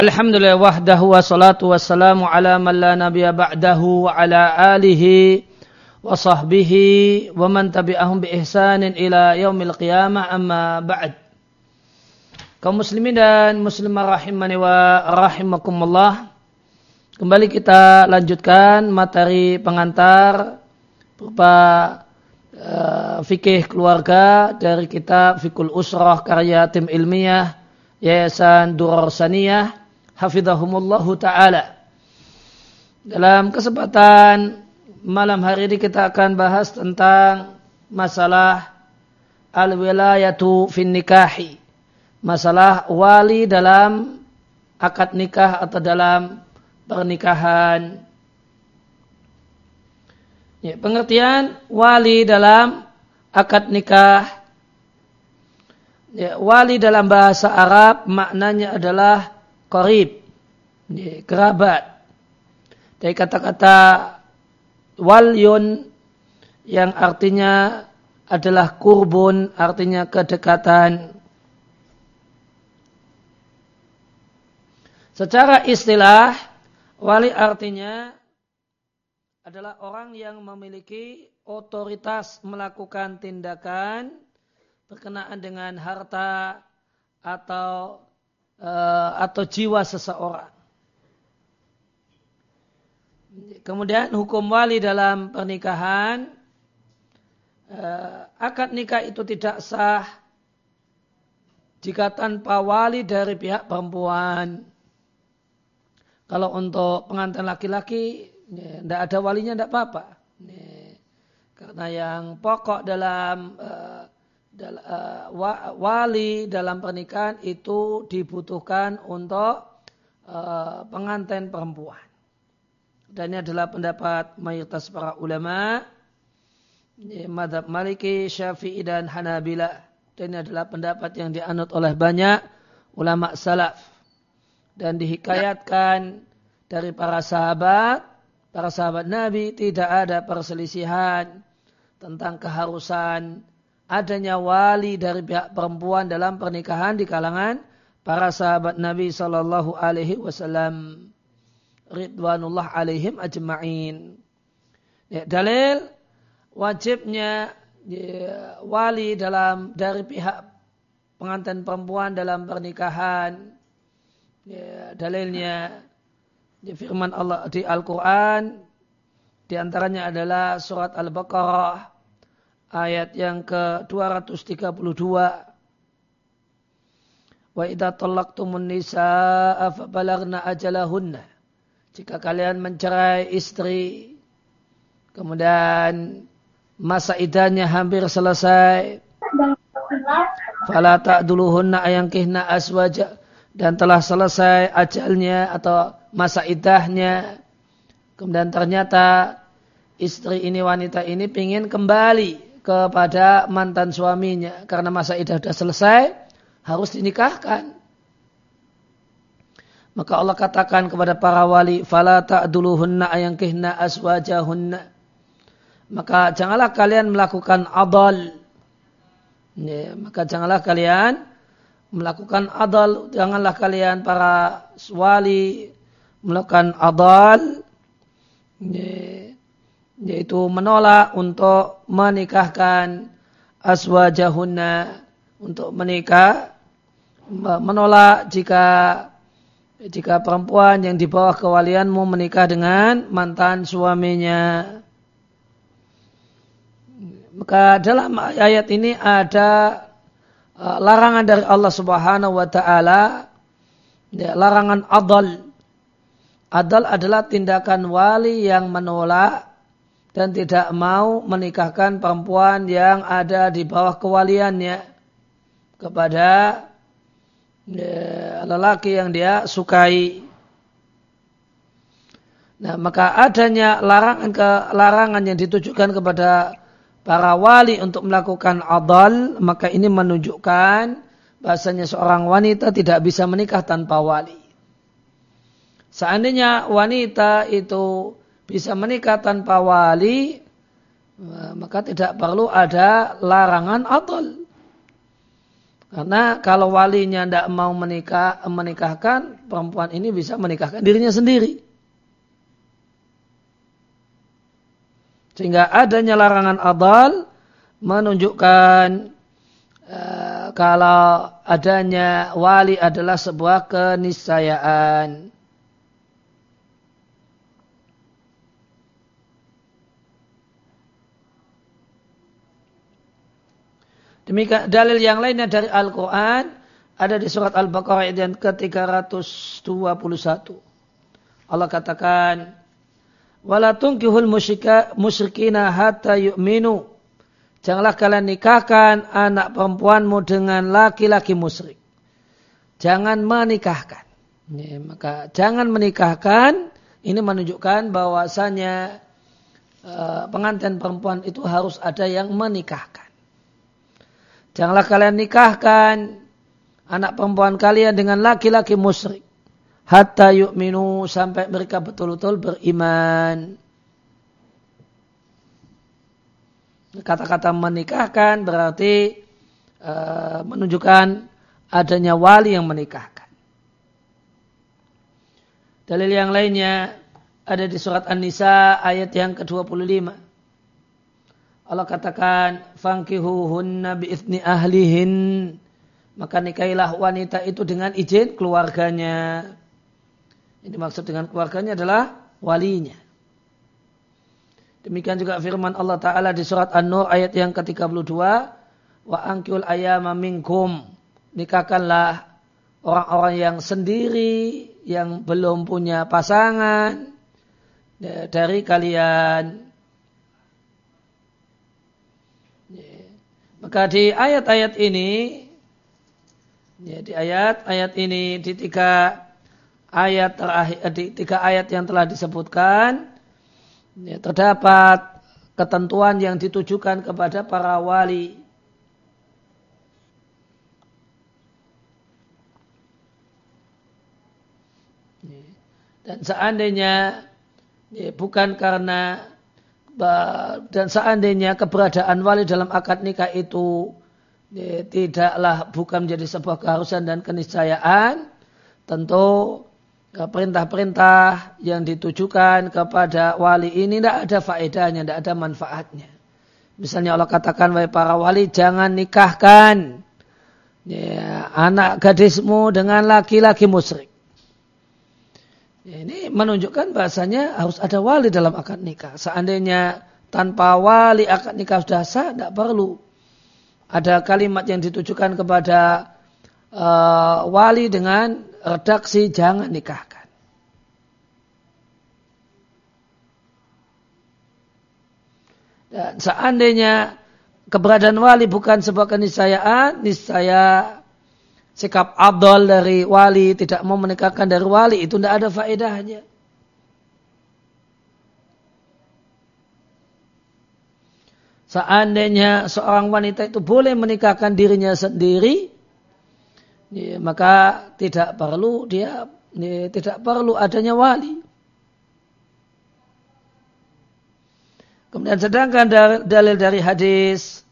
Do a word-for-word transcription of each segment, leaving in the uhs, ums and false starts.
Alhamdulillah wahdahu wa salatu wassalamu ala man la nabiyya ba'dahu wa ala alihi wa sahbihi wa man tabi'ahum bi ihsanin ila yaumil qiyamah amma ba'd. Kaum muslimin dan muslimah rahimani wa rahimakumullah. Kembali kita lanjutkan materi pengantar berupa uh, fikih keluarga dari kitab Fiqhul Usrah karya tim ilmiah Yayasan Durar Saniyah hafizahumullahu ta'ala. Dalam kesempatan malam hari ini kita akan bahas tentang masalah al-wilayatu fin nikahi. Masalah wali dalam akad nikah atau dalam pernikahan. Ya, pengertian wali dalam akad nikah. Ya, wali dalam bahasa Arab maknanya adalah qarib, ya, kerabat. Dari kata-kata walyun yang artinya adalah kurbun, artinya kedekatan. Secara istilah, wali artinya adalah orang yang memiliki otoritas melakukan tindakan berkenaan dengan harta atau uh, atau jiwa seseorang. Kemudian hukum wali dalam pernikahan, uh, akad nikah itu tidak sah jika tanpa wali dari pihak perempuan. Kalau untuk pengantin laki-laki, ya, tidak ada walinya tidak apa-apa. Ya, karena yang pokok dalam uh, dal, uh, wa, wali dalam pernikahan itu dibutuhkan untuk uh, pengantin perempuan. Dan ini adalah pendapat mayoritas para ulama, ya, mazhab Maliki, Syafi'i dan Hanabila. Dan ini adalah pendapat yang dianut oleh banyak ulama salaf. Dan dihikayatkan dari para sahabat, para sahabat Nabi tidak ada perselisihan tentang keharusan adanya wali dari pihak perempuan dalam pernikahan di kalangan para sahabat Nabi Sallallahu Alaihi Wasallam ridwanullah alaihim ajma'in. Ya, dalil wajibnya ya, wali dalam dari pihak pengantin perempuan dalam pernikahan. Ya, dalilnya di firman Allah di Al-Quran, di antaranya adalah surat Al-Baqarah ayat yang ke dua ratus tiga puluh dua. Wa idza talaqtumun nisaa fa balagna ajalahunna. Jika kalian mencerai istri kemudian masa iddahnya hampir selesai, fala ta'duluhunna ayankihna aswaja, dan telah selesai ajalnya atau masa iddahnya, kemudian ternyata istri ini, wanita ini ingin kembali kepada mantan suaminya karena masa iddah sudah selesai, harus dinikahkan. Maka Allah katakan kepada para wali, fala ta'duluhunna ayankihna aswajahunna. Maka janganlah kalian melakukan adal. Ya, maka janganlah kalian melakukan adal, janganlah kalian para wali melakukan adal, ya, yaitu menolak untuk menikahkan aswajahunna, untuk menikah, menolak jika jika perempuan yang di bawah kewalianmu menikah dengan mantan suaminya. Maka dalam ayat ini ada uh, larangan dari Allah Subhanahu wa taala, ya, larangan adal. Adal adalah tindakan wali yang menolak dan tidak mau menikahkan perempuan yang ada di bawah kewaliannya kepada ya, lelaki yang dia sukai. Nah, maka adanya larangan ke larangan yang ditujukan kepada para wali untuk melakukan adal, maka ini menunjukkan bahasanya seorang wanita tidak bisa menikah tanpa wali. Seandainya wanita itu bisa menikah tanpa wali, maka tidak perlu ada larangan adal. Karena kalau walinya tidak mau menikah, menikahkan, perempuan ini bisa menikahkan dirinya sendiri. Sehingga adanya larangan adal menunjukkan uh, kalau adanya wali adalah sebuah keniscayaan. Demikian dalil yang lainnya dari Al-Quran ada di surat Al-Baqarah ayat yang ke tiga ratus dua puluh satu. Allah katakan, "Wala tunkihul musyrikina hatta yu'minu." Janganlah kalian nikahkan anak perempuanmu dengan laki-laki musyrik. Jangan menikahkan. Ya, maka jangan menikahkan ini menunjukkan bahwasanya uh, pengantin perempuan itu harus ada yang menikahkan. Janganlah kalian nikahkan anak perempuan kalian dengan laki-laki musyrik. Hatta yu'minu, sampai mereka betul-betul beriman. Kata-kata menikahkan berarti uh, menunjukkan adanya wali yang menikahkan. Dalil yang lainnya ada di surat An-Nisa ayat yang ke dua puluh lima. Allah katakan, "Fankihuhunna bi'izni ahlihin." Maka nikahilah wanita itu dengan izin keluarganya. Ini maksud dengan keluarganya adalah walinya. Demikian juga firman Allah Ta'ala di surat An-Nur ayat yang ke tiga puluh dua. "Wa ankihul ayyama minkum." Nikahkanlah orang-orang yang sendiri, yang belum punya pasangan dari kalian. Maka di ayat-ayat ini, ya, di ayat-ayat ini di tiga ayat terakhir, di tiga ayat yang telah disebutkan, ya, terdapat ketentuan yang ditujukan kepada para wali. Dan seandainya ya, bukan karena dan seandainya keberadaan wali dalam akad nikah itu ya, tidaklah bukan menjadi sebuah keharusan dan keniscayaan, tentu ya, perintah-perintah yang ditujukan kepada wali ini tidak ada faedahnya, tidak ada manfaatnya. Misalnya Allah katakan, "Wahai para wali, jangan nikahkan ya, anak gadismu dengan laki-laki musyrik." Ini menunjukkan bahasanya harus ada wali dalam akad nikah. Seandainya tanpa wali akad nikah sudah sah, tidak perlu ada kalimat yang ditujukan kepada uh, wali dengan redaksi jangan nikahkan. Dan seandainya keberadaan wali bukan sebuah keniscayaan, niscaya sikap abdol dari wali, tidak mau menikahkan dari wali, itu tidak ada faedahnya. Seandainya seorang wanita itu boleh menikahkan dirinya sendiri, ya, maka tidak perlu dia ya, tidak perlu adanya wali. Kemudian sedangkan dalil dari hadis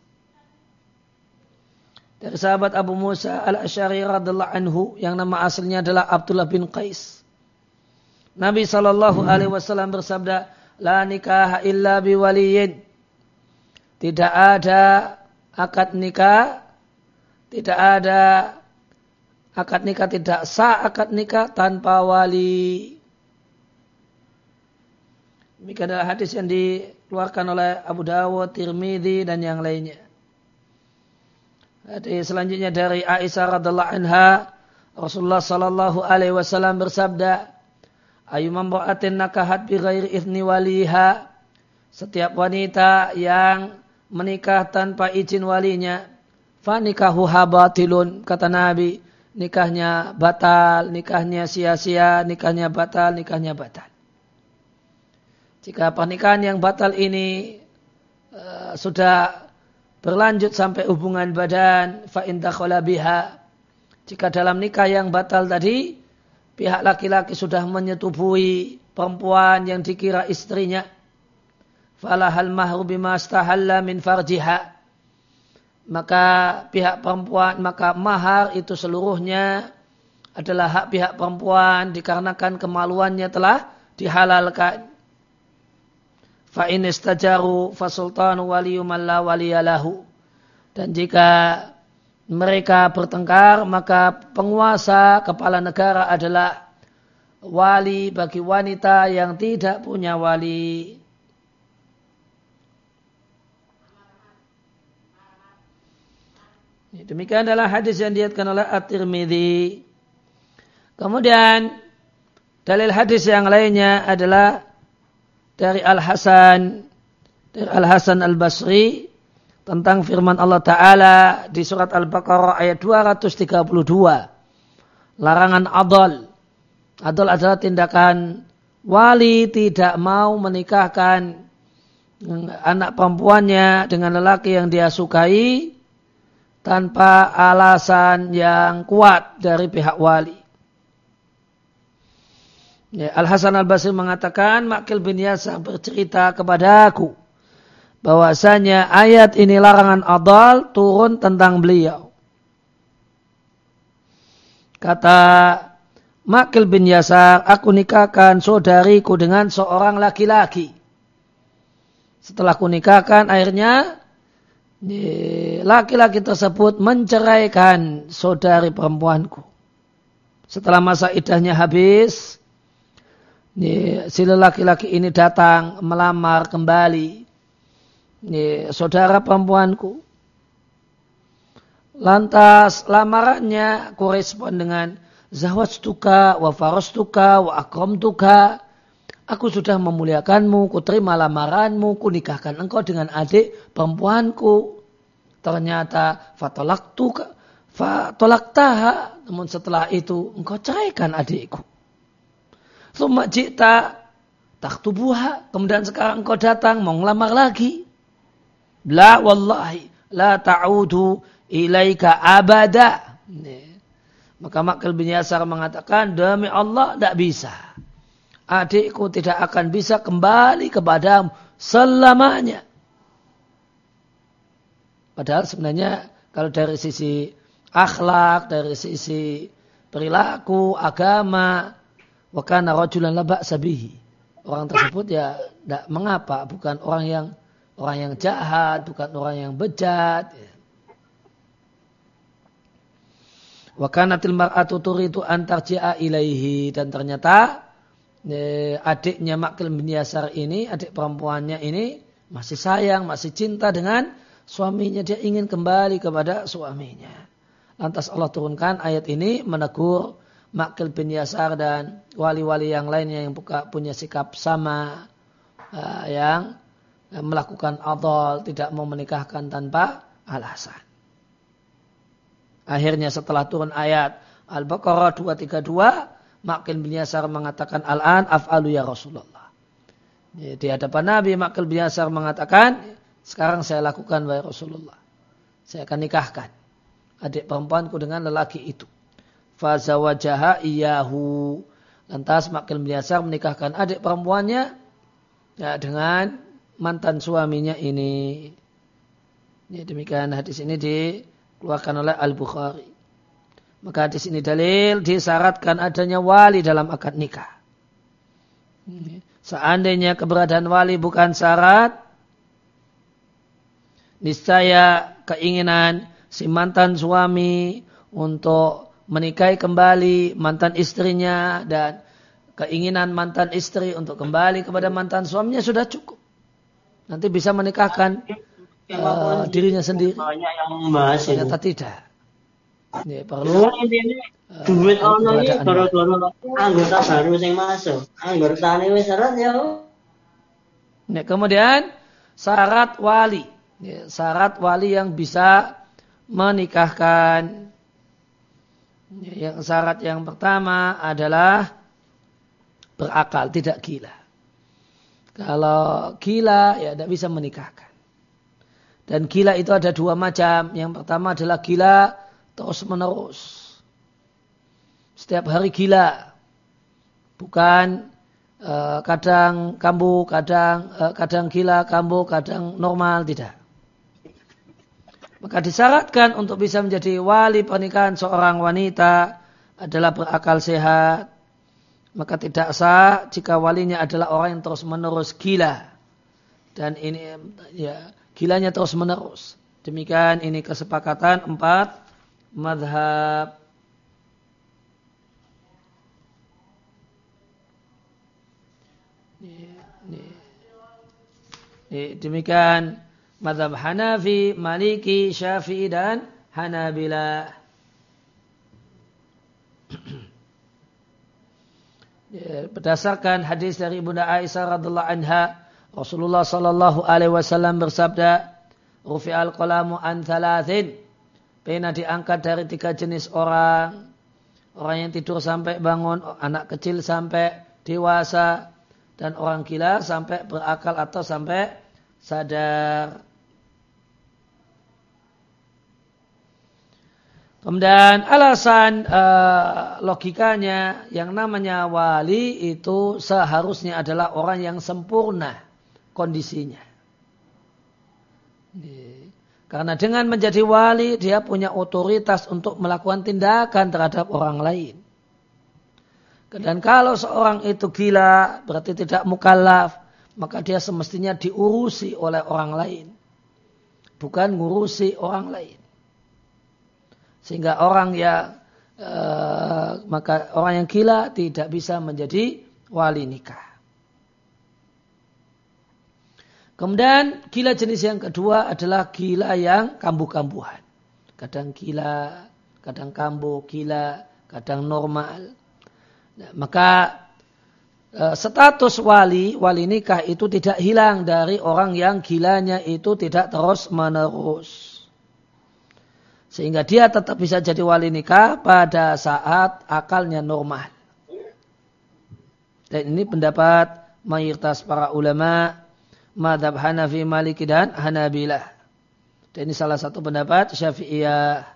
dari sahabat Abu Musa al-Asy'ari radhiyallahu anhu yang nama aslinya adalah Abdullah bin Qais. Nabi sallallahu alaihi wasallam bersabda, "La nikaha illa biwaliyin." Tidak ada akad nikah, tidak ada akad nikah, tidak sah akad nikah tanpa wali. Demikian adalah hadis yang dikeluarkan oleh Abu Dawud, Tirmidzi dan yang lainnya. Hadis selanjutnya dari Aisyah radhiallahu anha, Rasulullah sallallahu alaihi wasallam bersabda, "Ayyuma imra'atin nakahat bi ghairi idzni waliha." Setiap wanita yang menikah tanpa izin walinya, fa nikahuha batilun, kata Nabi, nikahnya batal, nikahnya sia-sia, nikahnya batal, nikahnya batal. Jika pernikahan yang batal ini uh, sudah berlanjut sampai hubungan badan, fa in dakhala biha. Jika dalam nikah yang batal tadi, pihak laki-laki sudah menyetubuhi perempuan yang dikira istrinya, falahal mahru bima astahalla min farjiha. maka pihak perempuan, maka mahar itu seluruhnya adalah hak pihak perempuan dikarenakan kemaluannya telah dihalalkan. Fa in istajaru fasultanu waliyyu man la waliyalahu. Dan jika mereka bertengkar, maka penguasa kepala negara adalah wali bagi wanita yang tidak punya wali. Demikian adalah hadis yang diriwayatkan oleh At-Tirmidzi. Kemudian dalil hadis yang lainnya adalah dari Al-Hasan dari Al-Hasan Al-Basri tentang firman Allah Ta'ala di surat Al-Baqarah ayat dua ratus tiga puluh dua. Larangan adol. Adol adalah tindakan wali tidak mau menikahkan anak perempuannya dengan lelaki yang dia sukai tanpa alasan yang kuat dari pihak wali. Ya, Al-Hasan Al-Basri mengatakan, Maqil bin Yasar bercerita kepadaku bahwasanya ayat ini larangan adal turun tentang beliau. Kata Maqil bin Yasar, aku nikahkan saudariku dengan seorang laki-laki. Setelah ku nikahkan, akhirnya laki-laki tersebut menceraikan saudari perempuanku. Setelah masa iddahnya habis, si laki-laki ini datang melamar kembali saudara perempuanku. Lantas lamarannya korespon dengan zawajtuka wa farastuka wa akramtuka. Aku sudah memuliakanmu, ku terima lamaranmu, ku nikahkan engkau dengan adik perempuanku. Ternyata fatolaktuka, fatolaktaha. Namun setelah itu engkau ceraikan adikku. Summa jita takhtubuha. Kemudian sekarang engkau datang mau ngelamar lagi. La wallahi la ta'udu ilaika abada. Maka Maqil bin Yasar mengatakan, demi Allah tidak bisa. Adikku tidak akan bisa kembali kepadamu selamanya. Padahal sebenarnya kalau dari sisi akhlak, dari sisi perilaku, agama, wa kana rajulan la ba'sa bihi. Orang tersebut ya tidak mengapa, bukan orang yang orang yang jahat, bukan orang yang bejat. Wa kanatil mar'atu turidu an tarji'a ilaihi, dan ternyata adiknya Maqil bin Yasar ini, adik perempuannya ini masih sayang, masih cinta dengan suaminya, dia ingin kembali kepada suaminya. Lantas Allah turunkan ayat ini menegur Maqil bin Yasar dan wali-wali yang lainnya yang punya sikap sama, uh, yang melakukan adol, tidak mau menikahkan tanpa alasan. Akhirnya setelah turun ayat Al-Baqarah dua ratus tiga puluh dua, Maqil bin Yasar mengatakan, Al-an af'alu ya Rasulullah. Di hadapan Nabi, Maqil bin Yasar mengatakan, sekarang saya lakukan wahai Rasulullah. Saya akan nikahkan adik perempuanku dengan lelaki itu. Fazawajaha iyahu. Lantas Maqil bin Yasar menikahkan adik perempuannya ya, dengan mantan suaminya ini. Ya, demikian hadis ini dikeluarkan oleh Al-Bukhari. Maka di sini dalil disyaratkan adanya wali dalam akad nikah. Seandainya keberadaan wali bukan syarat, niscaya keinginan si mantan suami untuk menikahi kembali mantan istrinya dan keinginan mantan istri untuk kembali kepada mantan suaminya sudah cukup. Nanti bisa menikahkan uh, dirinya sendiri. Ternyata tidak. Ini perlu uh, duit ono iki gara-gara anggota baru sing masuk. Anggotane wis syarat ya. Nah, kemudian syarat wali. Ya, syarat wali yang bisa menikahkan. Ya, yang syarat yang pertama adalah berakal, tidak gila. Kalau gila ya tidak bisa menikahkan. Dan gila itu ada dua macam. Yang pertama adalah gila terus menerus. Setiap hari gila. Bukan uh, kadang kambuh, kadang uh, kadang gila, kambuh, kadang normal, tidak. Maka disyaratkan untuk bisa menjadi wali pernikahan seorang wanita adalah berakal sehat. Maka tidak sah jika walinya adalah orang yang terus menerus gila. Dan ini ya gilanya terus menerus. Demikian ini kesepakatan empat madhab. Demikian madhab Hanafi, Maliki, Syafi'i dan Hanabilah. Berdasarkan hadis dari Bunda Aisyah radhiallahu anha, Rasulullah sallallahu alaihi wasallam bersabda, "Rufi'al qalamu an thalathin." Pena diangkat dari tiga jenis orang. Orang yang tidur sampai bangun, anak kecil sampai dewasa, dan orang gila sampai berakal atau sampai sadar. Kemudian alasan uh, logikanya yang namanya wali itu seharusnya adalah orang yang sempurna kondisinya. Karena dengan menjadi wali dia punya otoritas untuk melakukan tindakan terhadap orang lain. Dan kalau seorang itu gila berarti tidak mukallaf, maka dia semestinya diurusi oleh orang lain, bukan ngurusi orang lain. Sehingga orang yang eh, maka orang yang gila tidak bisa menjadi wali nikah. Kemudian gila jenis yang kedua adalah gila yang kambuh-kambuhan. Kadang gila, kadang kambuh, gila, kadang normal. Nah, maka eh, status wali, wali nikah itu tidak hilang dari orang yang gilanya itu tidak terus menerus. Sehingga dia tetap bisa jadi wali nikah pada saat akalnya normal. Dan ini pendapat mayoritas para ulama mazhab Hanafi, Maliki dan Hanabilah. Dan ini salah satu pendapat Syafi'iyah.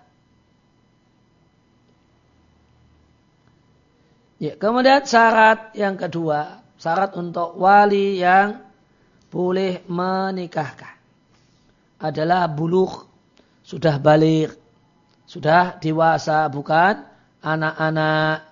Ya, kemudian syarat yang kedua, syarat untuk wali yang boleh menikahkan adalah bulugh, sudah baligh. Sudah dewasa, bukan anak-anak.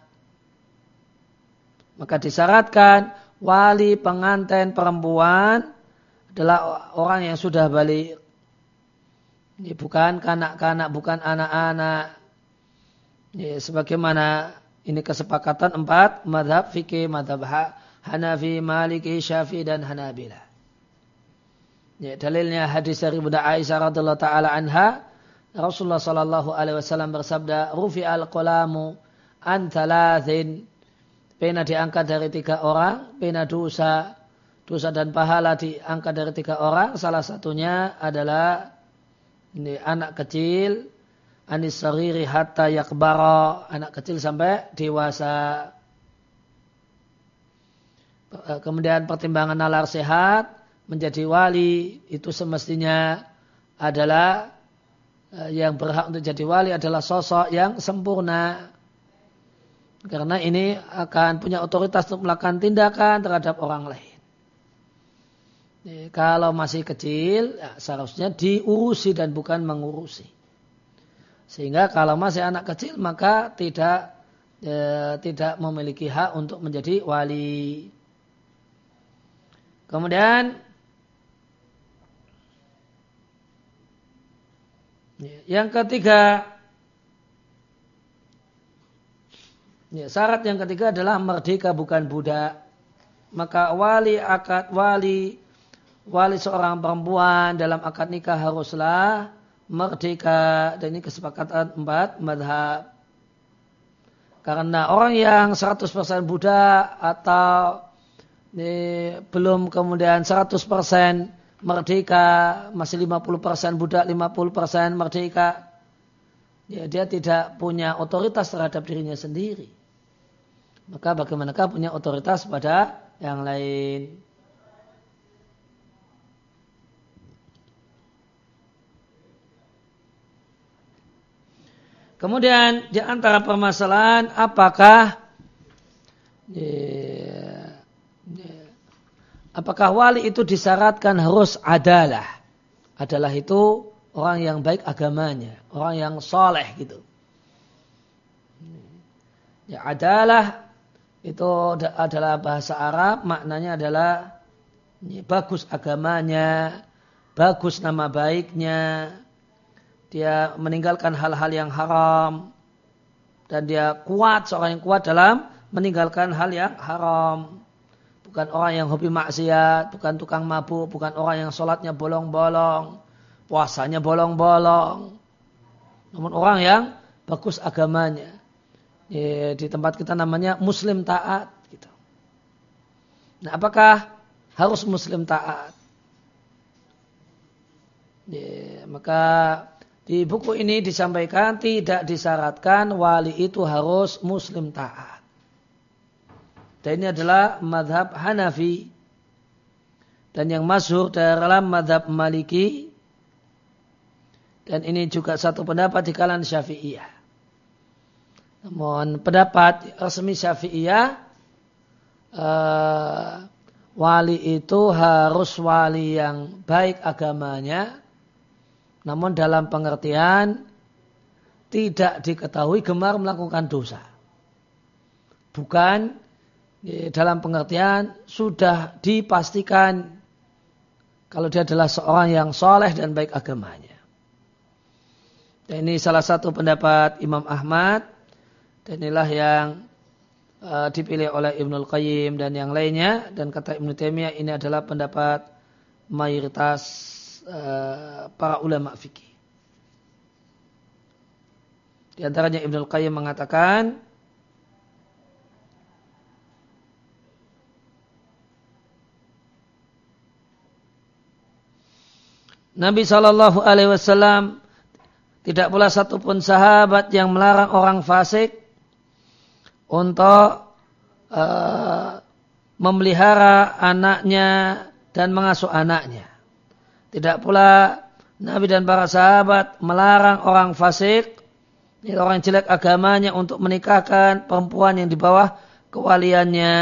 Maka disyaratkan wali pengantin perempuan adalah orang yang sudah balik. Ini bukan kanak-kanak, bukan anak-anak. Ini sebagaimana ini kesepakatan empat mazhab fikih, mazhab Hanafi, Maliki, Syafi'i dan Hanabilah. Ya, dalilnya hadis dari Bunda Aisyah radhiallahu taala anha, Rasulullah sallallahu alaihi wasallam bersabda, "Rufi'al qalamu an thalathin." Pena diangkat dari tiga orang, pena dosa, dosa dan pahala diangkat dari tiga orang. Salah satunya adalah ini anak kecil, anis sariri hatta yakbara, anak kecil sampai dewasa. Kemudian pertimbangan nalar sehat, menjadi wali itu semestinya adalah yang berhak untuk jadi wali adalah sosok yang sempurna. Karena ini akan punya otoritas untuk melakukan tindakan terhadap orang lain. Kalau masih kecil, ya seharusnya diurusi dan bukan mengurusi. Sehingga kalau masih anak kecil maka tidak eh, tidak memiliki hak untuk menjadi wali. Kemudian yang ketiga, ya, syarat yang ketiga adalah merdeka bukan budak. Maka wali akad wali wali seorang perempuan dalam akad nikah haruslah merdeka. Dan ini kesepakatan empat mazhab. Karena orang yang seratus persen budak atau ini, belum kemudian seratus persen merdeka, masih lima puluh persen budak, lima puluh persen merdeka. Ya, dia tidak punya otoritas terhadap dirinya sendiri. Maka bagaimanakah punya otoritas pada yang lain? Kemudian di antara permasalahan apakah ya, ya, apakah wali itu disyaratkan harus adalah? Adalah itu orang yang baik agamanya, orang yang soleh gitu. Ya, adalah itu adalah bahasa Arab, maknanya adalah ya, bagus agamanya, bagus nama baiknya, dia meninggalkan hal-hal yang haram, dan dia kuat, seorang yang kuat dalam meninggalkan hal yang haram. Bukan orang yang hobi maksiat, bukan tukang mabuk, bukan orang yang sholatnya bolong-bolong, puasanya bolong-bolong. Namun orang yang bagus agamanya. Ya, di tempat kita namanya muslim taat. Gitu. Nah, apakah harus muslim taat? Ya, maka di buku ini disampaikan tidak disyaratkan wali itu harus muslim taat. Dan ini adalah madhab Hanafi. Dan yang masyhur dalam madhab Maliki. Dan ini juga satu pendapat di kalangan Syafi'iyah. Namun pendapat resmi Syafi'iyah, uh, wali itu harus wali yang baik agamanya. Namun dalam pengertian tidak diketahui gemar melakukan dosa. Bukan dalam pengertian sudah dipastikan kalau dia adalah seorang yang soleh dan baik agamanya. Dan ini salah satu pendapat Imam Ahmad. Dan inilah yang uh, dipilih oleh Ibnul Qayyim dan yang lainnya. Dan kata Ibnu Taimiyah ini adalah pendapat mayoritas uh, para ulama fikih. Di antaranya Ibnul Qayyim mengatakan, Nabi shallallahu alaihi wasallam tidak pula satupun sahabat yang melarang orang fasik untuk uh, memelihara anaknya dan mengasuh anaknya. Tidak pula Nabi dan para sahabat melarang orang fasik, orang jelek agamanya untuk menikahkan perempuan yang di bawah kewaliannya.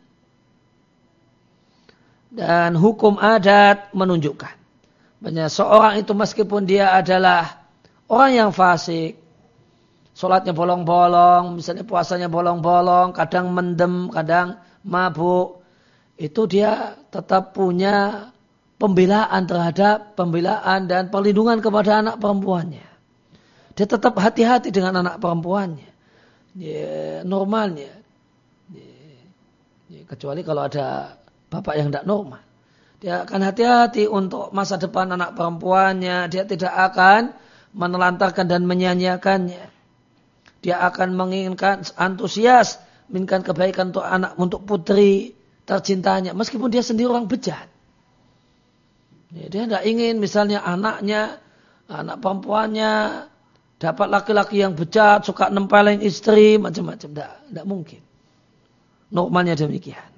Dan hukum adat menunjukkan bahwa seorang itu meskipun dia adalah orang yang fasik, sholatnya bolong-bolong, misalnya puasanya bolong-bolong, kadang mendem, kadang mabuk, itu dia tetap punya pembelaan terhadap pembelaan dan perlindungan kepada anak perempuannya. Dia tetap hati-hati dengan anak perempuannya. Ya, normalnya. Ya, ya, kecuali kalau ada bapak yang tidak normal. Dia akan hati-hati untuk masa depan anak perempuannya. Dia tidak akan menelantarkan dan menyanyiakannya. Dia akan menginginkan antusias, menginginkan kebaikan untuk anak, untuk putri tercintanya. Meskipun dia sendiri orang bejat. Dia tidak ingin misalnya anaknya, anak perempuannya dapat laki-laki yang bejat, suka nempelin istri, macam-macam. Tidak, tidak mungkin. Normalnya demikian.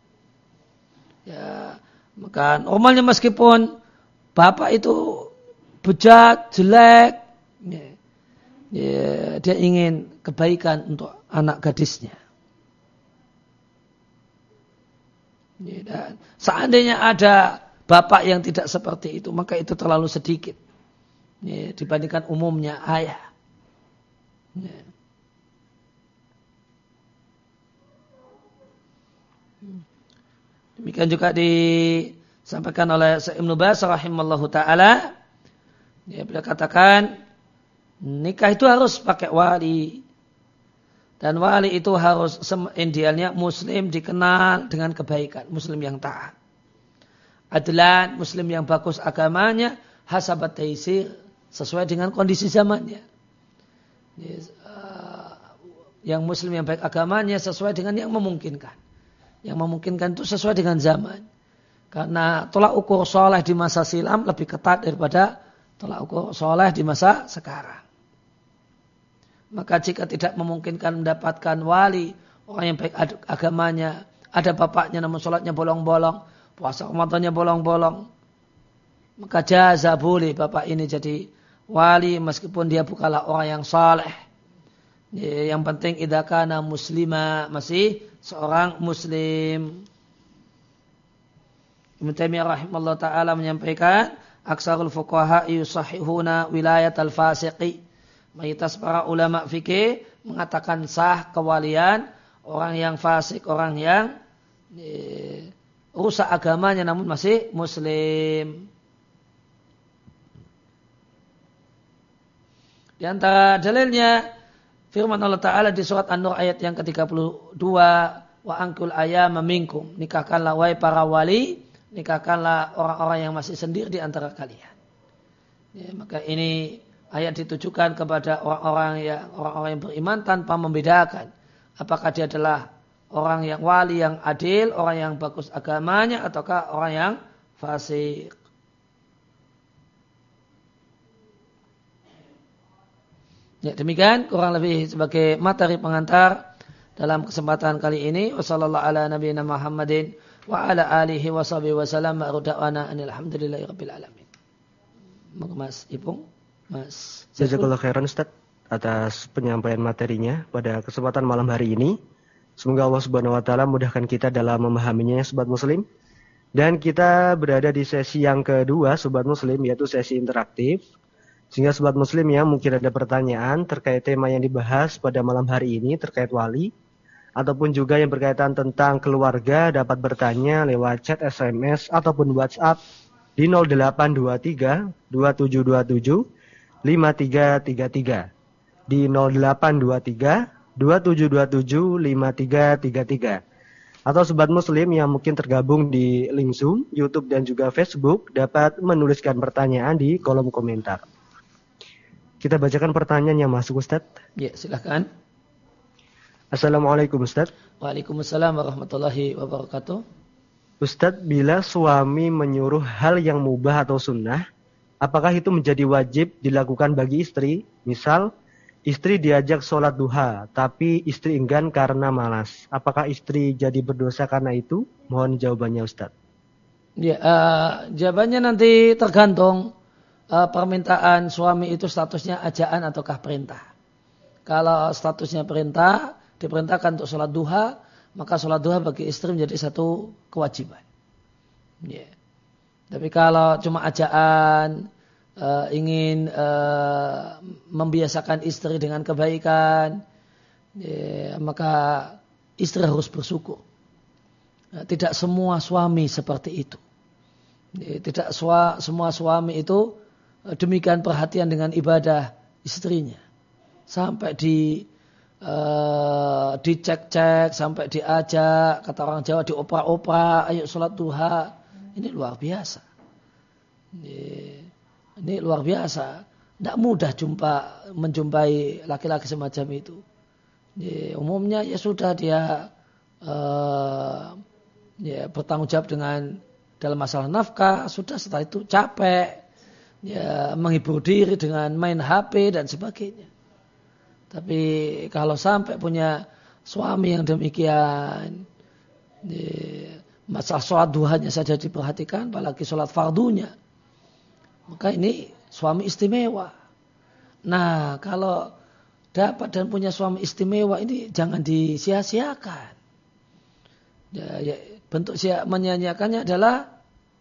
Ya, maka normalnya meskipun bapak itu bejat, jelek, ya, ya, dia ingin kebaikan untuk anak gadisnya. Ya, dan seandainya ada bapak yang tidak seperti itu, maka itu terlalu sedikit ya, dibandingkan umumnya ayah. Ya. Demikian juga disampaikan oleh Syekh Ibnu Baz rahimallahu taala. Dia beliau katakan nikah itu harus pakai wali. Dan wali itu harus idealnya muslim dikenal dengan kebaikan, muslim yang taat. Adlan, muslim yang bagus agamanya, hasabat taisir, sesuai dengan kondisi zamannya. Yang muslim yang baik agamanya sesuai dengan yang memungkinkan. Yang memungkinkan itu sesuai dengan zaman. Karena tolak ukur soleh di masa silam lebih ketat daripada tolak ukur soleh di masa sekarang. Maka jika tidak memungkinkan mendapatkan wali, orang yang baik agamanya, ada bapaknya namun sholatnya bolong-bolong, puasa Ramadannya bolong-bolong, maka jaza boleh bapak ini jadi wali meskipun dia bukanlah orang yang saleh. Yang penting idza kana muslima, masih seorang muslim. Ibnu Taimiyah rahimahullah taala menyampaikan aksarul fuqaha yusahihuna wilayat al-fasiqi. Mayoritas para ulama fikih mengatakan sah kewalian orang yang fasik, orang yang eh, rusak agamanya namun masih muslim. Di antara dalilnya firman Allah Ta'ala di surat An-Nur ayat yang ke tiga puluh dua, wa angkul ayama minkum, nikahkanlah wahai para wali, nikahkanlah orang-orang yang masih sendiri di antara kalian. Ya, maka ini ayat ditujukan kepada orang-orang yang orang-orang yang beriman tanpa membedakan apakah dia adalah orang yang wali yang adil, orang yang bagus agamanya, ataukah orang yang fasik. Ya, demikian kurang lebih sebagai materi pengantar dalam kesempatan kali ini. Wassallallahu ala nabiyina Muhammadin wa ala alihi wa sahbihi wa sallam. Ma'rudawana anilhamdulillahi rabbil alamin. Mas Ipung, Mas Jazakallahu khairan Ustaz atas penyampaian materinya pada kesempatan malam hari ini. Semoga Allah Subhanahu wa taala mudahkan kita dalam memahaminya, sobat muslim. Dan kita berada di sesi yang kedua, sobat muslim, yaitu sesi interaktif. Sehingga sobat muslim yang mungkin ada pertanyaan terkait tema yang dibahas pada malam hari ini terkait wali, ataupun juga yang berkaitan tentang keluarga, dapat bertanya lewat chat, S M S ataupun WhatsApp di nol delapan dua tiga dua tujuh dua tujuh lima tiga tiga tiga, di nol delapan dua tiga dua tujuh dua tujuh lima tiga tiga tiga. Atau sobat muslim yang mungkin tergabung di link Zoom, YouTube dan juga Facebook dapat menuliskan pertanyaan di kolom komentar. Kita bacakan pertanyaan yang masuk, Ustaz. Ya, silakan. Assalamualaikum, Ustaz. Waalaikumsalam warahmatullahi wabarakatuh. Ustaz, bila suami menyuruh hal yang mubah atau sunnah, apakah itu menjadi wajib dilakukan bagi istri? Misal, istri diajak sholat duha, tapi istri enggan karena malas. Apakah istri jadi berdosa karena itu? Mohon jawabannya, Ustaz. Ya, uh, jawabannya nanti tergantung uh, permintaan suami itu statusnya ajaan ataukah perintah. Kalau statusnya perintah, diperintahkan untuk sholat duha, maka sholat duha bagi istri menjadi satu kewajiban. Ya. Tapi kalau cuma ajaan, Uh, ingin uh, membiasakan istri dengan kebaikan, ya, maka istri harus bersyukur. Nah, tidak semua suami seperti itu. Ya, tidak sua, semua suami itu uh, demikian perhatian dengan ibadah istrinya. Sampai di uh, dicek-cek, sampai diajak, kata orang Jawa diopra-opra, ayo sholat duha. Ini luar biasa. Ya. Ini luar biasa. Tidak mudah jumpa menjumpai laki-laki semacam itu. Ya, umumnya ya sudah dia uh, ya, bertanggung jawab dengan dalam masalah nafkah. Sudah setelah itu capek. Ya, menghibur diri dengan main H P dan sebagainya. Tapi kalau sampai punya suami yang demikian, ya, masalah sholat duhanya saja diperhatikan, apalagi sholat fardunya. Maka ini suami istimewa. Nah, kalau dapat dan punya suami istimewa ini jangan disia-siakan. Ya, ya, bentuk sia menyanyiakannya adalah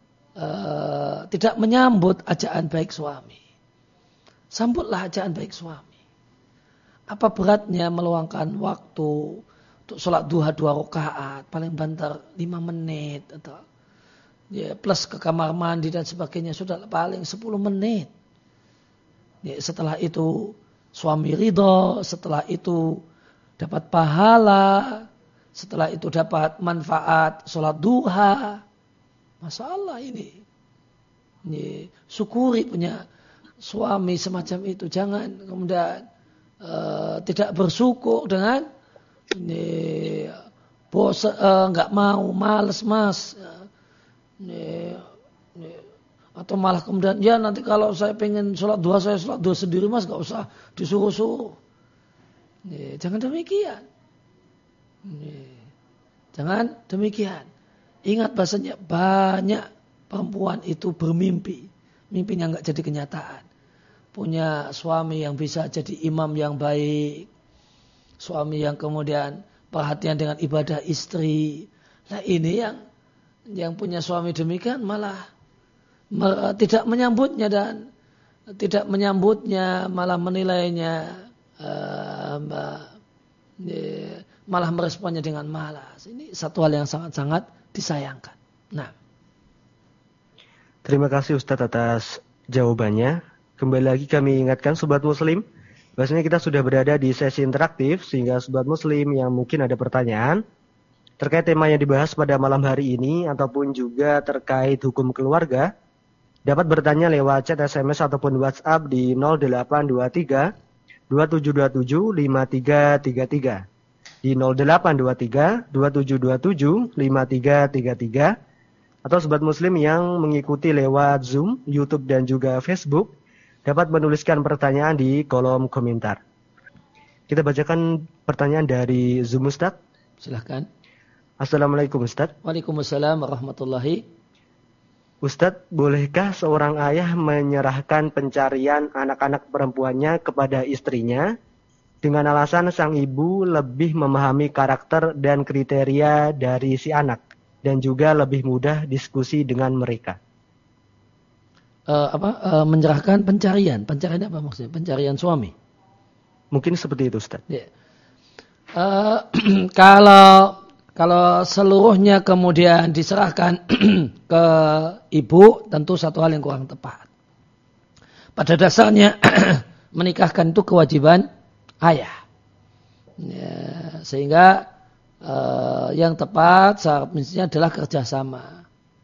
uh, tidak menyambut ajaan baik suami. Sambutlah ajaan baik suami. Apa beratnya meluangkan waktu untuk sholat duha dua rakaat, paling banter lima menit atau ya, plus ke kamar mandi dan sebagainya sudah paling sepuluh menit. Ya, setelah itu suami ridho, setelah itu dapat pahala, setelah itu dapat manfaat sholat duha. Masya Allah ini. Ya, syukuri punya suami semacam itu. Jangan kemudian uh, tidak bersyukur dengan ya, bos uh, nggak mau, males mas. Ya, ya. Atau malah kemudian ya nanti kalau saya pengen sholat duha saya sholat duha sendiri mas, gak usah disuruh-suruh. Ya, jangan demikian. Ya, jangan demikian. Ingat bahasanya banyak perempuan itu bermimpi, mimpinya nggak jadi kenyataan. Punya suami yang bisa jadi imam yang baik, suami yang kemudian perhatian dengan ibadah istri. Nah ini yang Yang punya suami demikian malah me, tidak menyambutnya dan tidak menyambutnya malah menilainya uh, malah meresponnya dengan malas. Ini satu hal yang sangat-sangat disayangkan. Nah, terima kasih Ustadz atas jawabannya. Kembali lagi kami ingatkan Sobat Muslim, bahwasanya kita sudah berada di sesi interaktif, sehingga Sobat Muslim yang mungkin ada pertanyaan terkait tema yang dibahas pada malam hari ini, ataupun juga terkait hukum keluarga, dapat bertanya lewat chat, S M S, ataupun WhatsApp di nol delapan dua tiga dua tujuh dua tujuh lima tiga tiga tiga. Di nol delapan dua tiga dua tujuh dua tujuh lima tiga tiga tiga. Atau Sobat Muslim yang mengikuti lewat Zoom, YouTube, dan juga Facebook, dapat menuliskan pertanyaan di kolom komentar. Kita bacakan pertanyaan dari Zoom, Ustadz. Silahkan. Assalamualaikum Ustadz. Waalaikumsalam warahmatullahi. Ustadz, bolehkah seorang ayah menyerahkan pencarian anak-anak perempuannya kepada istrinya dengan alasan sang ibu lebih memahami karakter dan kriteria dari si anak dan juga lebih mudah diskusi dengan mereka? Uh, apa uh, menyerahkan pencarian? Pencarian apa maksudnya? Pencarian suami? Mungkin seperti itu, Ustadz. Ya. Uh, kalau Kalau seluruhnya kemudian diserahkan ke ibu, tentu satu hal yang kurang tepat. Pada dasarnya menikahkan itu kewajiban ayah. Ya, sehingga eh, yang tepat seharusnya adalah kerjasama.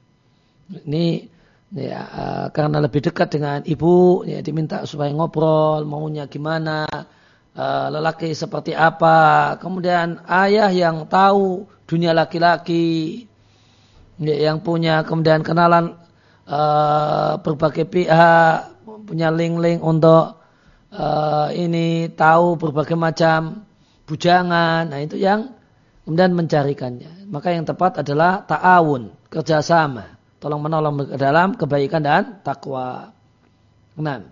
Ini ya, eh, karena lebih dekat dengan ibu, ya, diminta supaya ngobrol, maunya gimana, eh, lelaki seperti apa. Kemudian ayah yang tahu dunia laki-laki, yang punya kemudian kenalan uh, berbagai pihak, punya link-link untuk uh, ini tahu berbagai macam bujangan. Nah, itu yang kemudian mencarikannya. Maka yang tepat adalah ta'awun, kerjasama, tolong menolong dalam kebaikan dan takwa. Nah.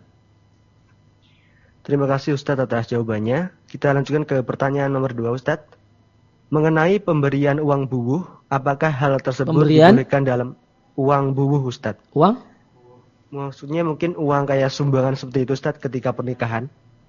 Terima kasih Ustadz atas jawabannya. Kita lanjutkan ke pertanyaan nomor dua, Ustadz. Mengenai pemberian uang bubuh, apakah hal tersebut pemberian? dibolehkan dalam uang bubuh, Ustadz? Uang? Maksudnya mungkin uang kayak sumbangan seperti itu, Ustadz, ketika pernikahan.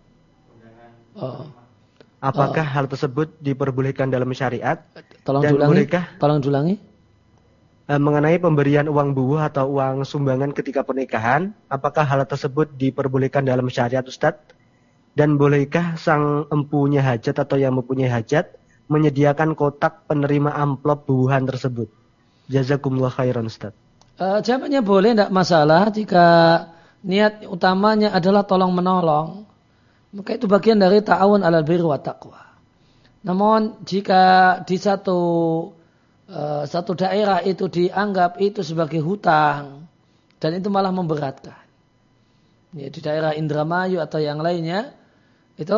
Oh. Apakah oh. hal tersebut diperbolehkan dalam syariat? Tolong Dan diulangi. Bolehkah, Tolong diulangi. Eh, mengenai pemberian uang bubuh atau uang sumbangan ketika pernikahan, apakah hal tersebut diperbolehkan dalam syariat, Ustadz? Dan bolehkah sang empunya hajat atau yang mempunyai hajat menyediakan kotak penerima amplop bubuhan tersebut? Jazakumullah khairan, Ustaz. Uh, jawabannya boleh, tidak masalah jika niat utamanya adalah tolong menolong. Maka itu bagian dari ta'awun alal birri wa taqwa. Namun jika di satu uh, satu daerah itu dianggap itu sebagai hutang dan itu malah memberatkan, ya, di daerah Indramayu atau yang lainnya itu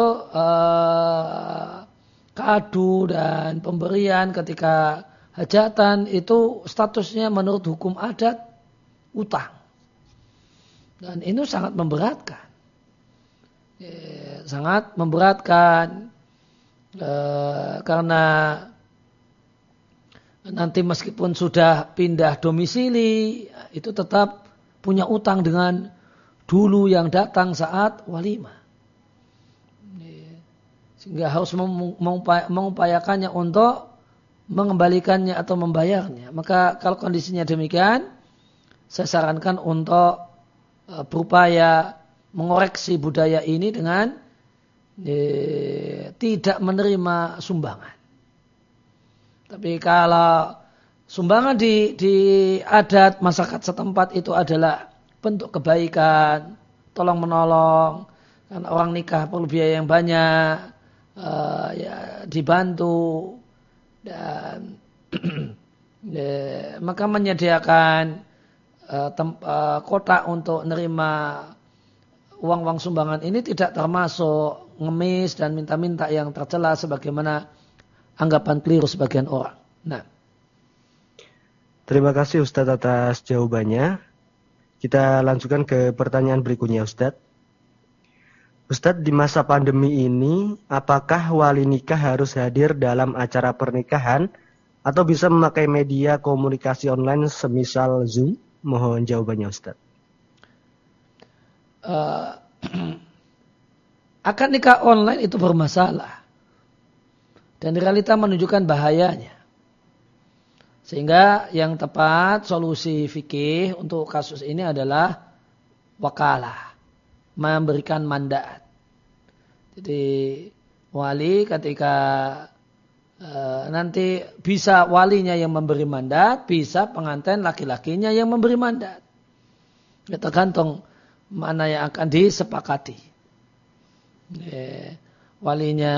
uh, kado dan pemberian ketika hajatan itu statusnya menurut hukum adat utang. Dan ini sangat memberatkan. Ya, sangat memberatkan e, karena nanti meskipun sudah pindah domisili itu tetap punya utang dengan dulu yang datang saat walimah. Sehingga harus mengupayakannya untuk mengembalikannya atau membayarnya. Maka kalau kondisinya demikian, saya sarankan untuk berupaya mengoreksi budaya ini dengan eh, tidak menerima sumbangan. Tapi kalau sumbangan di, di adat masyarakat setempat itu adalah bentuk kebaikan, tolong menolong, karena orang nikah perlu biaya yang banyak, Uh, ya, dibantu dan ya, maka menyediakan uh, tem, uh, kotak untuk menerima uang-uang sumbangan ini tidak termasuk ngemis dan minta-minta yang tercela sebagaimana anggapan keliru sebagian orang. Nah, terima kasih Ustadz atas jawabannya. Kita lanjutkan ke pertanyaan berikutnya, Ustadz. Ustadz, di masa pandemi ini, apakah wali nikah harus hadir dalam acara pernikahan atau bisa memakai media komunikasi online semisal Zoom? Mohon jawabannya Ustaz. Uh, akad nikah online itu bermasalah. Dan realita menunjukkan bahayanya. Sehingga yang tepat solusi fikih untuk kasus ini adalah wakalah. Memberikan mandat. Jadi wali ketika uh, nanti bisa walinya yang memberi mandat, bisa pengantin laki-lakinya yang memberi mandat. Ya, tergantung mana yang akan disepakati. Ya, walinya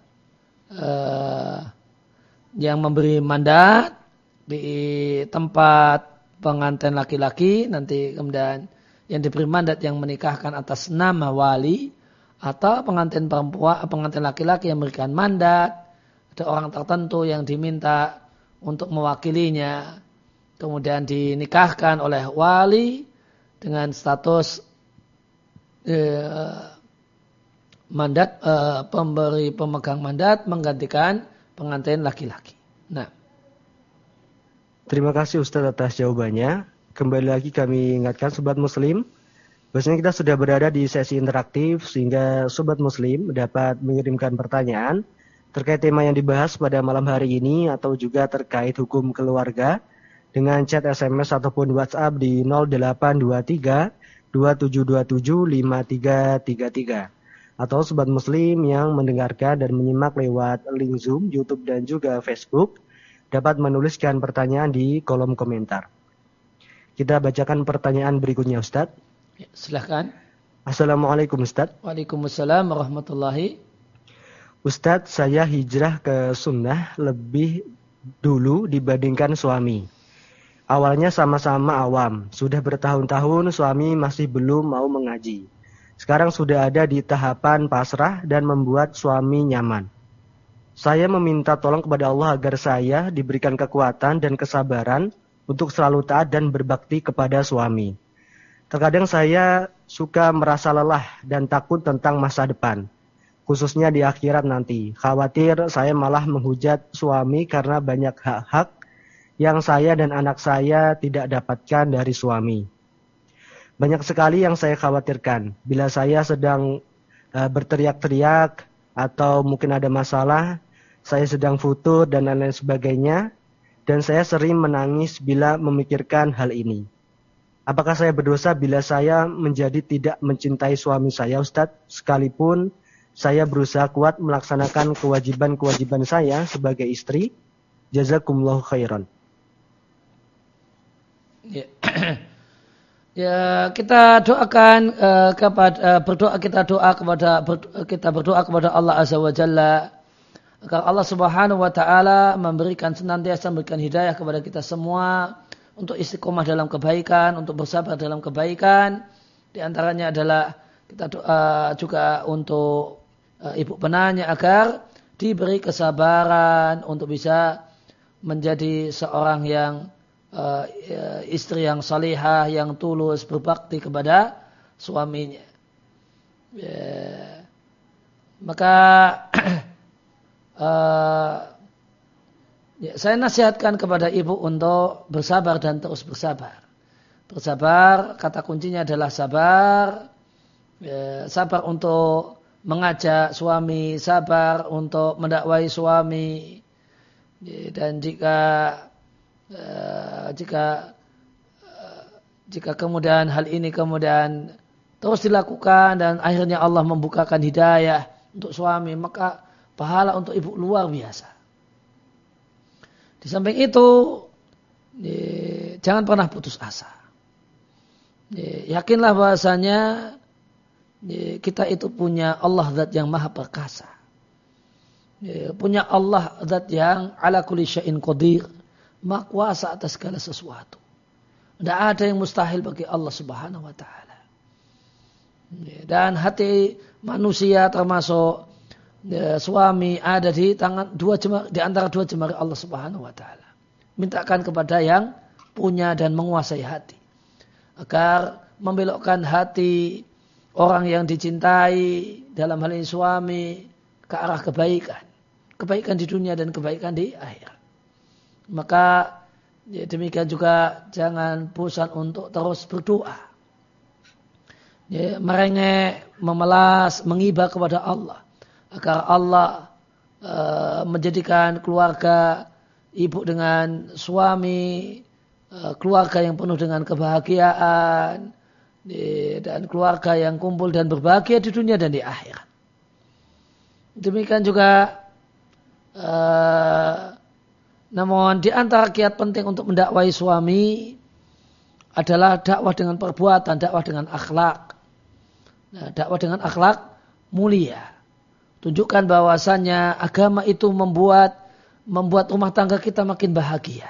uh, yang memberi mandat di tempat pengantin laki-laki, nanti kemudian yang diberi mandat yang menikahkan atas nama wali, atau pengantin perempuan, pengantin laki-laki yang memberikan mandat, ada orang tertentu yang diminta untuk mewakilinya, kemudian dinikahkan oleh wali dengan status eh, mandat eh, pemberi pemegang mandat menggantikan pengantin laki-laki. Nah, terima kasih Ustaz atas jawabannya. Kembali lagi kami ingatkan Sobat Muslim, bahwasanya kita sudah berada di sesi interaktif sehingga Sobat Muslim dapat mengirimkan pertanyaan terkait tema yang dibahas pada malam hari ini atau juga terkait hukum keluarga dengan chat S M S ataupun WhatsApp di nol delapan dua tiga dua tujuh dua tujuh lima tiga tiga tiga. Atau Sobat Muslim yang mendengarkan dan menyimak lewat link Zoom, YouTube dan juga Facebook dapat menuliskan pertanyaan di kolom komentar. Kita bacakan pertanyaan berikutnya Ustaz. Ya, silahkan. Assalamualaikum Ustaz. Waalaikumsalam warahmatullahi. Ustaz, saya hijrah ke sunnah lebih dulu dibandingkan suami. Awalnya sama-sama awam. Sudah bertahun-tahun suami masih belum mau mengaji. Sekarang sudah ada di tahapan pasrah dan membuat suami nyaman. Saya meminta tolong kepada Allah agar saya diberikan kekuatan dan kesabaran untuk selalu taat dan berbakti kepada suami. Terkadang saya suka merasa lelah dan takut tentang masa depan, khususnya di akhirat nanti. Khawatir saya malah menghujat suami karena banyak hak-hak yang saya dan anak saya tidak dapatkan dari suami. Banyak sekali yang saya khawatirkan. Bila saya sedang uh, berteriak-teriak atau mungkin ada masalah, saya sedang futur dan lain-lain sebagainya, dan saya sering menangis bila memikirkan hal ini. Apakah saya berdosa bila saya menjadi tidak mencintai suami saya, Ustadz, sekalipun saya berusaha kuat melaksanakan kewajiban-kewajiban saya sebagai istri? Jazakumullahu khairan. Ya. Ya, kita doakan uh, kepada uh, berdoa kita doa kepada ber, kita berdoa kepada Allah Azza wa Jalla agar Allah Subhanahu wa taala memberikan senantiasa memberikan hidayah kepada kita semua untuk istiqomah dalam kebaikan, untuk bersabar dalam kebaikan. Di antaranya adalah kita doa juga untuk uh, ibu penanya agar diberi kesabaran untuk bisa menjadi seorang yang Uh, istri yang salihah, yang tulus, berbakti kepada suaminya. Yeah. Maka uh, ya, saya nasihatkan kepada ibu untuk bersabar dan terus bersabar. Bersabar, kata kuncinya adalah sabar. Ya, sabar untuk mengajak suami, sabar untuk mendakwai suami. Ya, dan jika Uh, jika uh, jika kemudian hal ini kemudian terus dilakukan dan akhirnya Allah membukakan hidayah untuk suami, maka pahala untuk ibu luar biasa. Di samping itu, ya, jangan pernah putus asa. Ya, yakinlah bahasanya ya, kita itu punya Allah zat yang maha perkasa. Ya, punya Allah zat yang ala kulli syai'in qadir, maha kuasa atas segala sesuatu. Tidak ada yang mustahil bagi Allah Subhanahu wa taala. Dan hati manusia termasuk ya, suami ada di tangan dua jemari, di antara dua jemari Allah Subhanahu wa taala. Mintakan kepada yang punya dan menguasai hati agar membelokkan hati orang yang dicintai, dalam hal ini suami, ke arah kebaikan. Kebaikan di dunia dan kebaikan di akhirat. Maka Ya, demikian juga jangan bosan untuk terus berdoa. Ya, merengek, memelas, menghibah kepada Allah agar Allah uh, menjadikan keluarga ibu dengan suami uh, keluarga yang penuh dengan kebahagiaan ya, dan keluarga yang kumpul dan berbahagia di dunia dan di akhirat. Demikian juga uh, namun di antara kiat penting untuk mendakwai suami adalah dakwah dengan perbuatan, dakwah dengan akhlak. Nah, dakwah dengan akhlak mulia. Tunjukkan bahwasannya agama itu membuat membuat rumah tangga kita makin bahagia.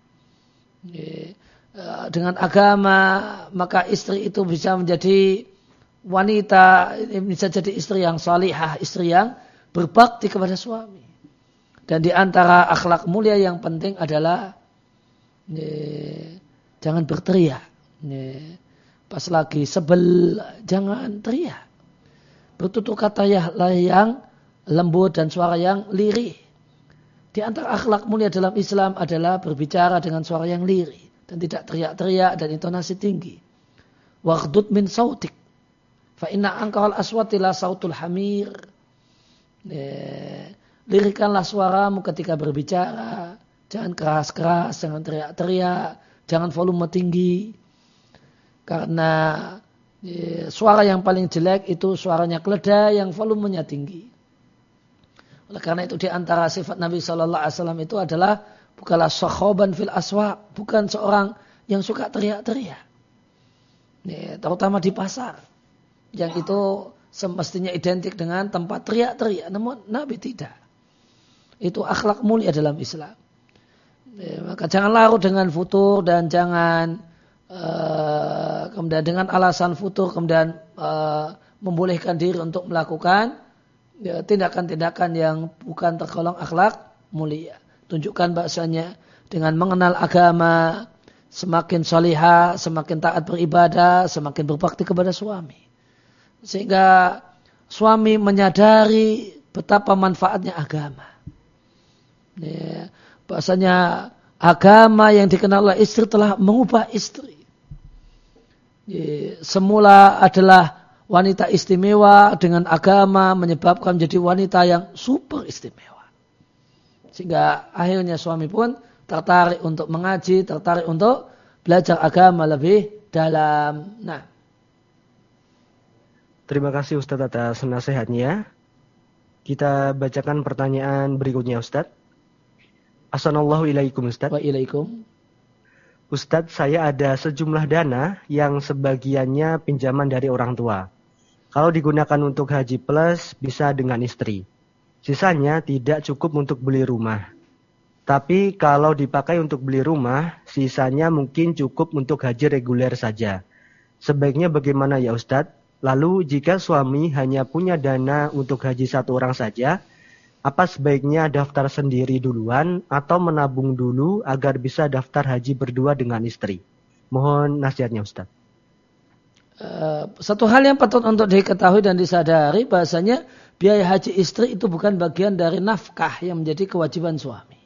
Dengan agama maka istri itu bisa menjadi wanita, bisa jadi istri yang salihah, istri yang berbakti kepada suami. Dan di antara akhlak mulia yang penting adalah ye, jangan berteriak. Ye, pas lagi sebel, jangan teriak. Bertutur kata yang lembut dan suara yang lirih. Di antara akhlak mulia dalam Islam adalah berbicara dengan suara yang lirih. Dan tidak teriak-teriak dan intonasi tinggi. Waghdud min sautik. Fa inna angkahal aswati la sautul hamir. Ye, lirikanlah suaramu ketika berbicara. Jangan keras-keras, jangan teriak-teriak, jangan volume tinggi. Karena ya, suara yang paling jelek itu suaranya keledai yang volumenya tinggi. Oleh karena itu di antara sifat Nabi Shallallahu Alaihi Wasallam itu adalah bukanlah sakhoban fil aswaq, bukan seorang yang suka teriak-teriak. Ya, terutama di pasar. Yang itu semestinya identik dengan tempat teriak-teriak. Namun Nabi tidak. Itu akhlak mulia dalam Islam. Ya, maka jangan larut dengan futur dan jangan uh, kemudian dengan alasan futur kemudian uh, membolehkan diri untuk melakukan ya, tindakan-tindakan yang bukan tergolong akhlak mulia. Tunjukkan bahasanya dengan mengenal agama semakin salihah, semakin taat beribadah, semakin berbakti kepada suami. Sehingga suami menyadari betapa manfaatnya agama. Ya, bahasanya agama yang dikenal oleh istri telah mengubah istri. Ya, semula adalah wanita istimewa, dengan agama menyebabkan menjadi wanita yang super istimewa. Sehingga akhirnya suami pun tertarik untuk mengaji, tertarik untuk belajar agama lebih dalam. Nah, terima kasih Ustadz atas nasihatnya. Kita bacakan pertanyaan berikutnya Ustadz. Assalamualaikum Ustadz. Waalaikumsalam. Ustadz, saya ada sejumlah dana yang sebagiannya pinjaman dari orang tua. Kalau digunakan untuk haji plus bisa dengan istri. Sisanya tidak cukup untuk beli rumah. Tapi kalau dipakai untuk beli rumah, sisanya mungkin cukup untuk haji reguler saja. Sebaiknya bagaimana ya Ustadz? Lalu jika suami hanya punya dana untuk haji satu orang saja, apa sebaiknya daftar sendiri duluan atau menabung dulu agar bisa daftar haji berdua dengan istri? Mohon nasihatnya Ustaz. Uh, satu hal yang patut untuk diketahui dan disadari bahasanya biaya haji istri itu bukan bagian dari nafkah yang menjadi kewajiban suami.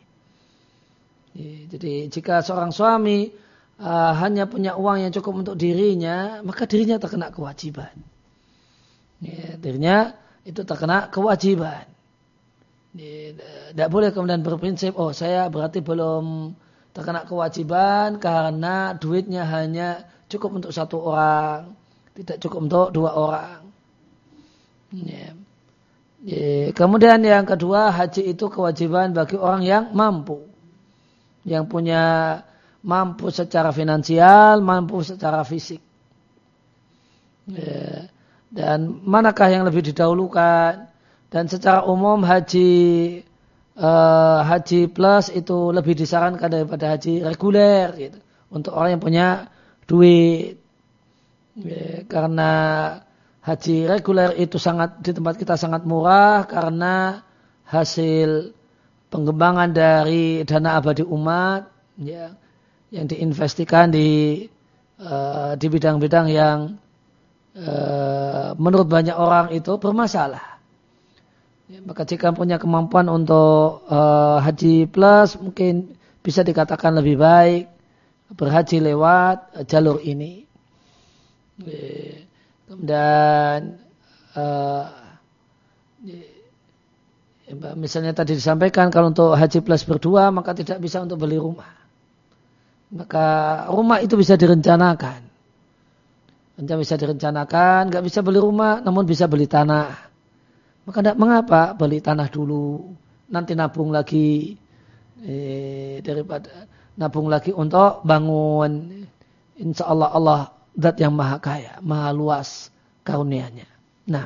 Jadi jika seorang suami uh, hanya punya uang yang cukup untuk dirinya, maka dirinya terkena kewajiban. Ya, dirinya itu terkena kewajiban. Tidak boleh kemudian berprinsip, oh saya berarti belum terkena kewajiban karena duitnya hanya cukup untuk satu orang, tidak cukup untuk dua orang. Ya. Ya. Kemudian yang kedua, haji itu kewajiban bagi orang yang mampu, yang punya mampu secara finansial, mampu secara fisik. Ya. Dan manakah yang lebih didahulukan? Dan secara umum haji uh, haji plus itu lebih disarankan daripada haji reguler gitu, untuk orang yang punya duit. Ya, karena haji reguler itu sangat di tempat kita sangat murah karena hasil pengembangan dari dana abadi umat ya, yang diinvestikan di uh, di bidang-bidang yang uh, menurut banyak orang itu bermasalah. Ya, maka jika punya kemampuan untuk uh, haji plus mungkin bisa dikatakan lebih baik berhaji lewat jalur ini. Kemudian uh, misalnya tadi disampaikan kalau untuk haji plus berdua maka tidak bisa untuk beli rumah. Maka rumah itu bisa direncanakan. Rencana bisa direncanakan, nggak bisa beli rumah, namun bisa beli tanah. Maka tidak mengapa beli tanah dulu, nanti nabung lagi eh, daripada nabung lagi untuk bangun. Insya Allah Allah zat yang maha kaya, maha luas karunia-Nya. Nah,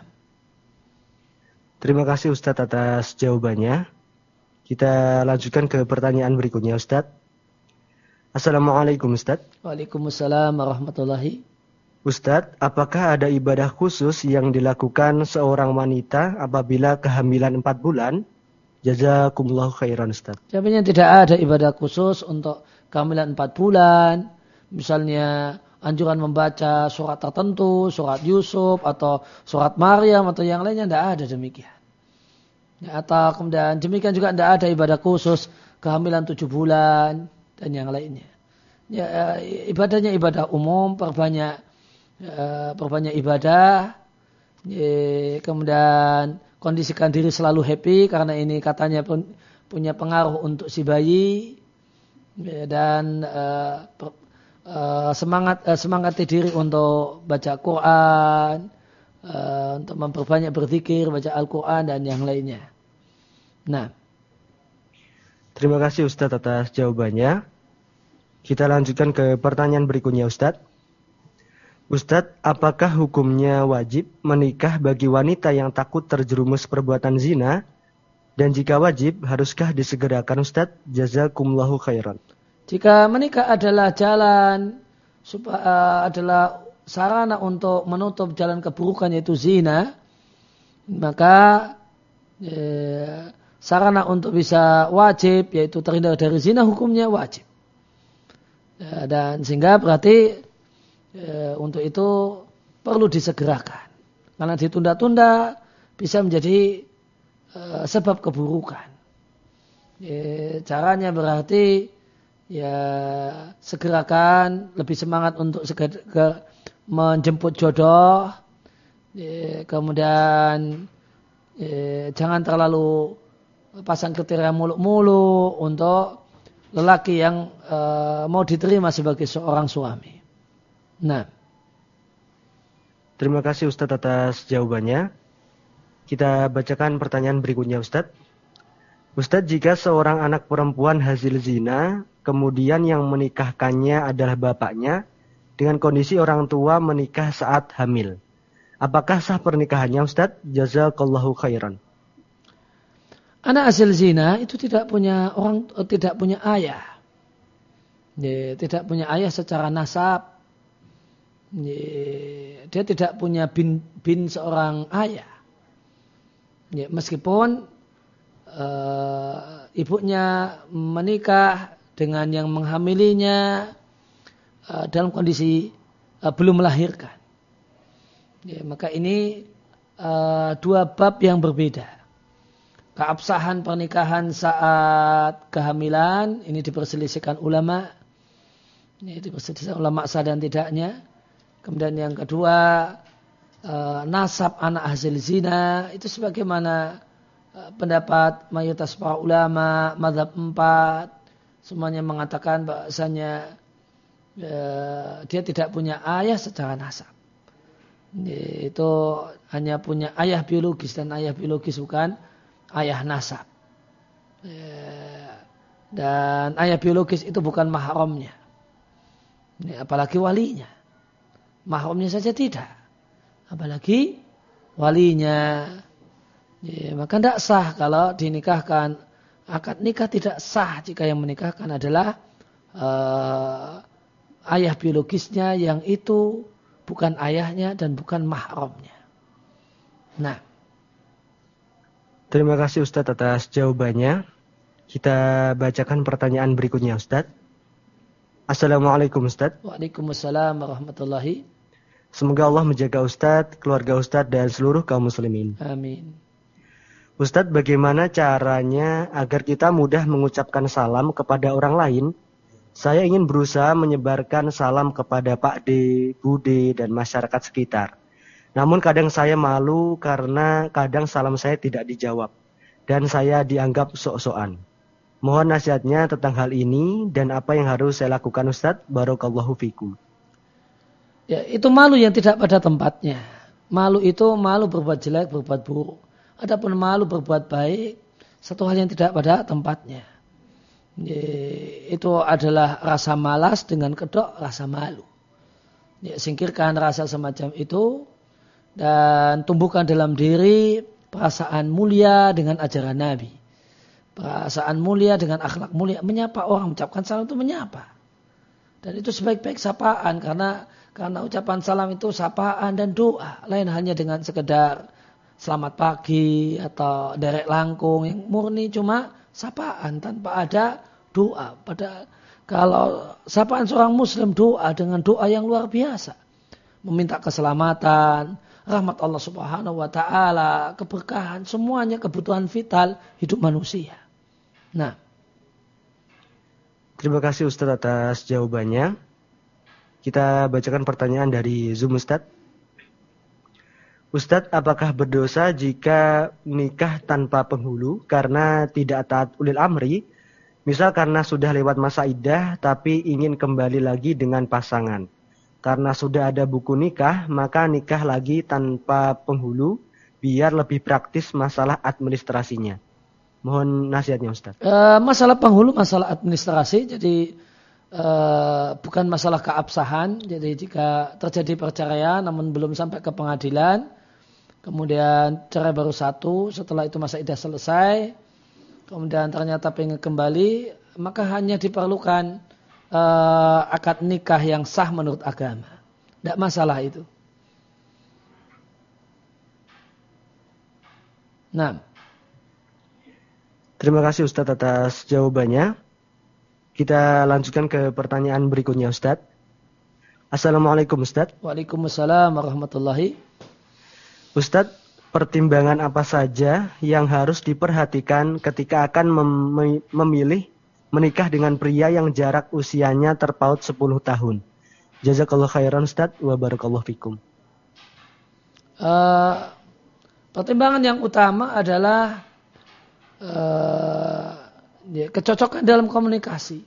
terima kasih Ustadz atas jawabannya. Kita lanjutkan ke pertanyaan berikutnya Ustadz. Assalamualaikum Ustadz. Waalaikumsalam warahmatullahi. Ustadz, apakah ada ibadah khusus yang dilakukan seorang wanita apabila kehamilan empat bulan? Jazakumullahu khairan Ustadz. Jawabnya tidak ada ibadah khusus untuk kehamilan empat bulan. Misalnya anjuran membaca surat tertentu, surat Yusuf atau surat Maryam atau yang lainnya, tidak ada demikian. Ya, atau kemudian demikian juga tidak ada ibadah khusus kehamilan tujuh bulan dan yang lainnya. Ya, ibadahnya ibadah umum, perbanyak Ya, perbanyak ibadah, ya, kemudian kondisikan diri selalu happy karena ini katanya pun punya pengaruh untuk si bayi, ya, dan uh, per, uh, semangat uh, semangati diri untuk baca Quran, uh, untuk memperbanyak berzikir, baca Al-Quran dan yang lainnya. Nah, terima kasih Ustadz atas jawabannya. Kita lanjutkan ke pertanyaan berikutnya Ustadz. Ustadz, apakah hukumnya wajib menikah bagi wanita yang takut terjerumus perbuatan zina? Dan jika wajib, haruskah disegerakan Ustadz? Jazakumullahu khairan. Jika menikah adalah jalan, supaya, adalah sarana untuk menutup jalan keburukan yaitu zina, maka eh, sarana untuk bisa wajib yaitu terhindar dari zina hukumnya wajib. Ya, dan sehingga berarti E, untuk itu perlu disegerakan. Karena ditunda-tunda bisa menjadi e, sebab keburukan. E, caranya berarti ya segerakan, lebih semangat untuk segera, ke, menjemput jodoh. E, kemudian e, jangan terlalu pasang kriteria muluk-muluk untuk lelaki yang e, mau diterima sebagai seorang suami. Nah, terima kasih Ustadz atas jawabannya. Kita bacakan pertanyaan berikutnya Ustadz. Ustadz, jika seorang anak perempuan hasil zina, kemudian yang menikahkannya adalah bapaknya, dengan kondisi orang tua menikah saat hamil, apakah sah pernikahannya Ustadz? Jazakallahu khairan. Anak hasil zina itu tidak punya orang, tidak punya ayah, ya, tidak punya ayah secara nasab. Dia tidak punya bin, bin seorang ayah. Ya, meskipun uh, ibunya menikah dengan yang menghamilinya uh, dalam kondisi uh, belum melahirkan. Ya, maka ini uh, dua bab yang berbeda. Keabsahan pernikahan saat kehamilan ini diperselisihkan ulama. Ini diperselisihkan ulama sah dan tidaknya. Kemudian yang kedua, nasab anak hasil zina, itu sebagaimana pendapat mayoritas para ulama, mazhab empat, semuanya mengatakan bahasanya dia tidak punya ayah secara nasab. Itu hanya punya ayah biologis, dan ayah biologis bukan ayah nasab. Dan ayah biologis itu bukan mahramnya, apalagi walinya. Mahramnya saja tidak, apalagi walinya. Ya, maka tidak sah kalau dinikahkan. Akad nikah tidak sah jika yang menikahkan adalah uh, ayah biologisnya yang itu bukan ayahnya dan bukan mahramnya. Nah, terima kasih Ustadz atas jawabannya. Kita bacakan pertanyaan berikutnya Ustadz. Assalamualaikum Ustadz. Waalaikumsalam warahmatullahi. Semoga Allah menjaga Ustadz, keluarga Ustadz, dan seluruh kaum muslimin. Amin. Ustadz, bagaimana caranya agar kita mudah mengucapkan salam kepada orang lain? Saya ingin berusaha menyebarkan salam kepada Pak D, Bu D, dan masyarakat sekitar. Namun kadang saya malu karena kadang salam saya tidak dijawab dan saya dianggap sok-sokan. Mohon nasihatnya tentang hal ini dan apa yang harus saya lakukan, Ustadz. Barakallahu fikum. Ya, itu malu yang tidak pada tempatnya. Malu itu malu berbuat jelek, berbuat buruk. Adapun malu berbuat baik, satu hal yang tidak pada tempatnya. Ya, itu adalah rasa malas dengan kedok rasa malu. Ya, singkirkan rasa semacam itu dan tumbuhkan dalam diri perasaan mulia dengan ajaran Nabi. Perasaan mulia dengan akhlak mulia. Menyapa orang, mengucapkan salam itu menyapa. Dan itu sebaik-baik sapaan karena karena ucapan salam itu sapaan dan doa. Lain hanya dengan sekedar selamat pagi atau derek langkung yang murni cuma sapaan tanpa ada doa. Pada kalau sapaan seorang muslim doa dengan doa yang luar biasa. Meminta keselamatan, rahmat Allah Subhanahu wa taala, keberkahan, semuanya kebutuhan vital hidup manusia. Nah, terima kasih Ustadz atas jawabannya. Kita bacakan pertanyaan dari Zoom Ustadz. Ustadz, apakah berdosa jika nikah tanpa penghulu karena tidak taat ulil amri? Misal karena sudah lewat masa iddah tapi ingin kembali lagi dengan pasangan. Karena sudah ada buku nikah, maka nikah lagi tanpa penghulu biar lebih praktis masalah administrasinya. Mohon nasihatnya Ustadz. E, masalah penghulu masalah administrasi, jadi e, bukan masalah keabsahan. Jadi jika terjadi perceraian namun belum sampai ke pengadilan, kemudian cerai baru satu, setelah itu masa iddah selesai, kemudian ternyata pengen kembali, maka hanya diperlukan uh, akad nikah yang sah menurut agama. Tidak masalah itu. Nah. Terima kasih Ustadz atas jawabannya. Kita lanjutkan ke pertanyaan berikutnya Ustadz. Assalamualaikum Ustadz. Waalaikumsalam warahmatullahi. Ustadz, pertimbangan apa saja yang harus diperhatikan ketika akan mem- memilih menikah dengan pria yang jarak usianya terpaut sepuluh tahun? Jazakallah khairan Ustadz wa barakallahu fikum. Uh, pertimbangan yang utama adalah uh, ya, kecocokan dalam komunikasi.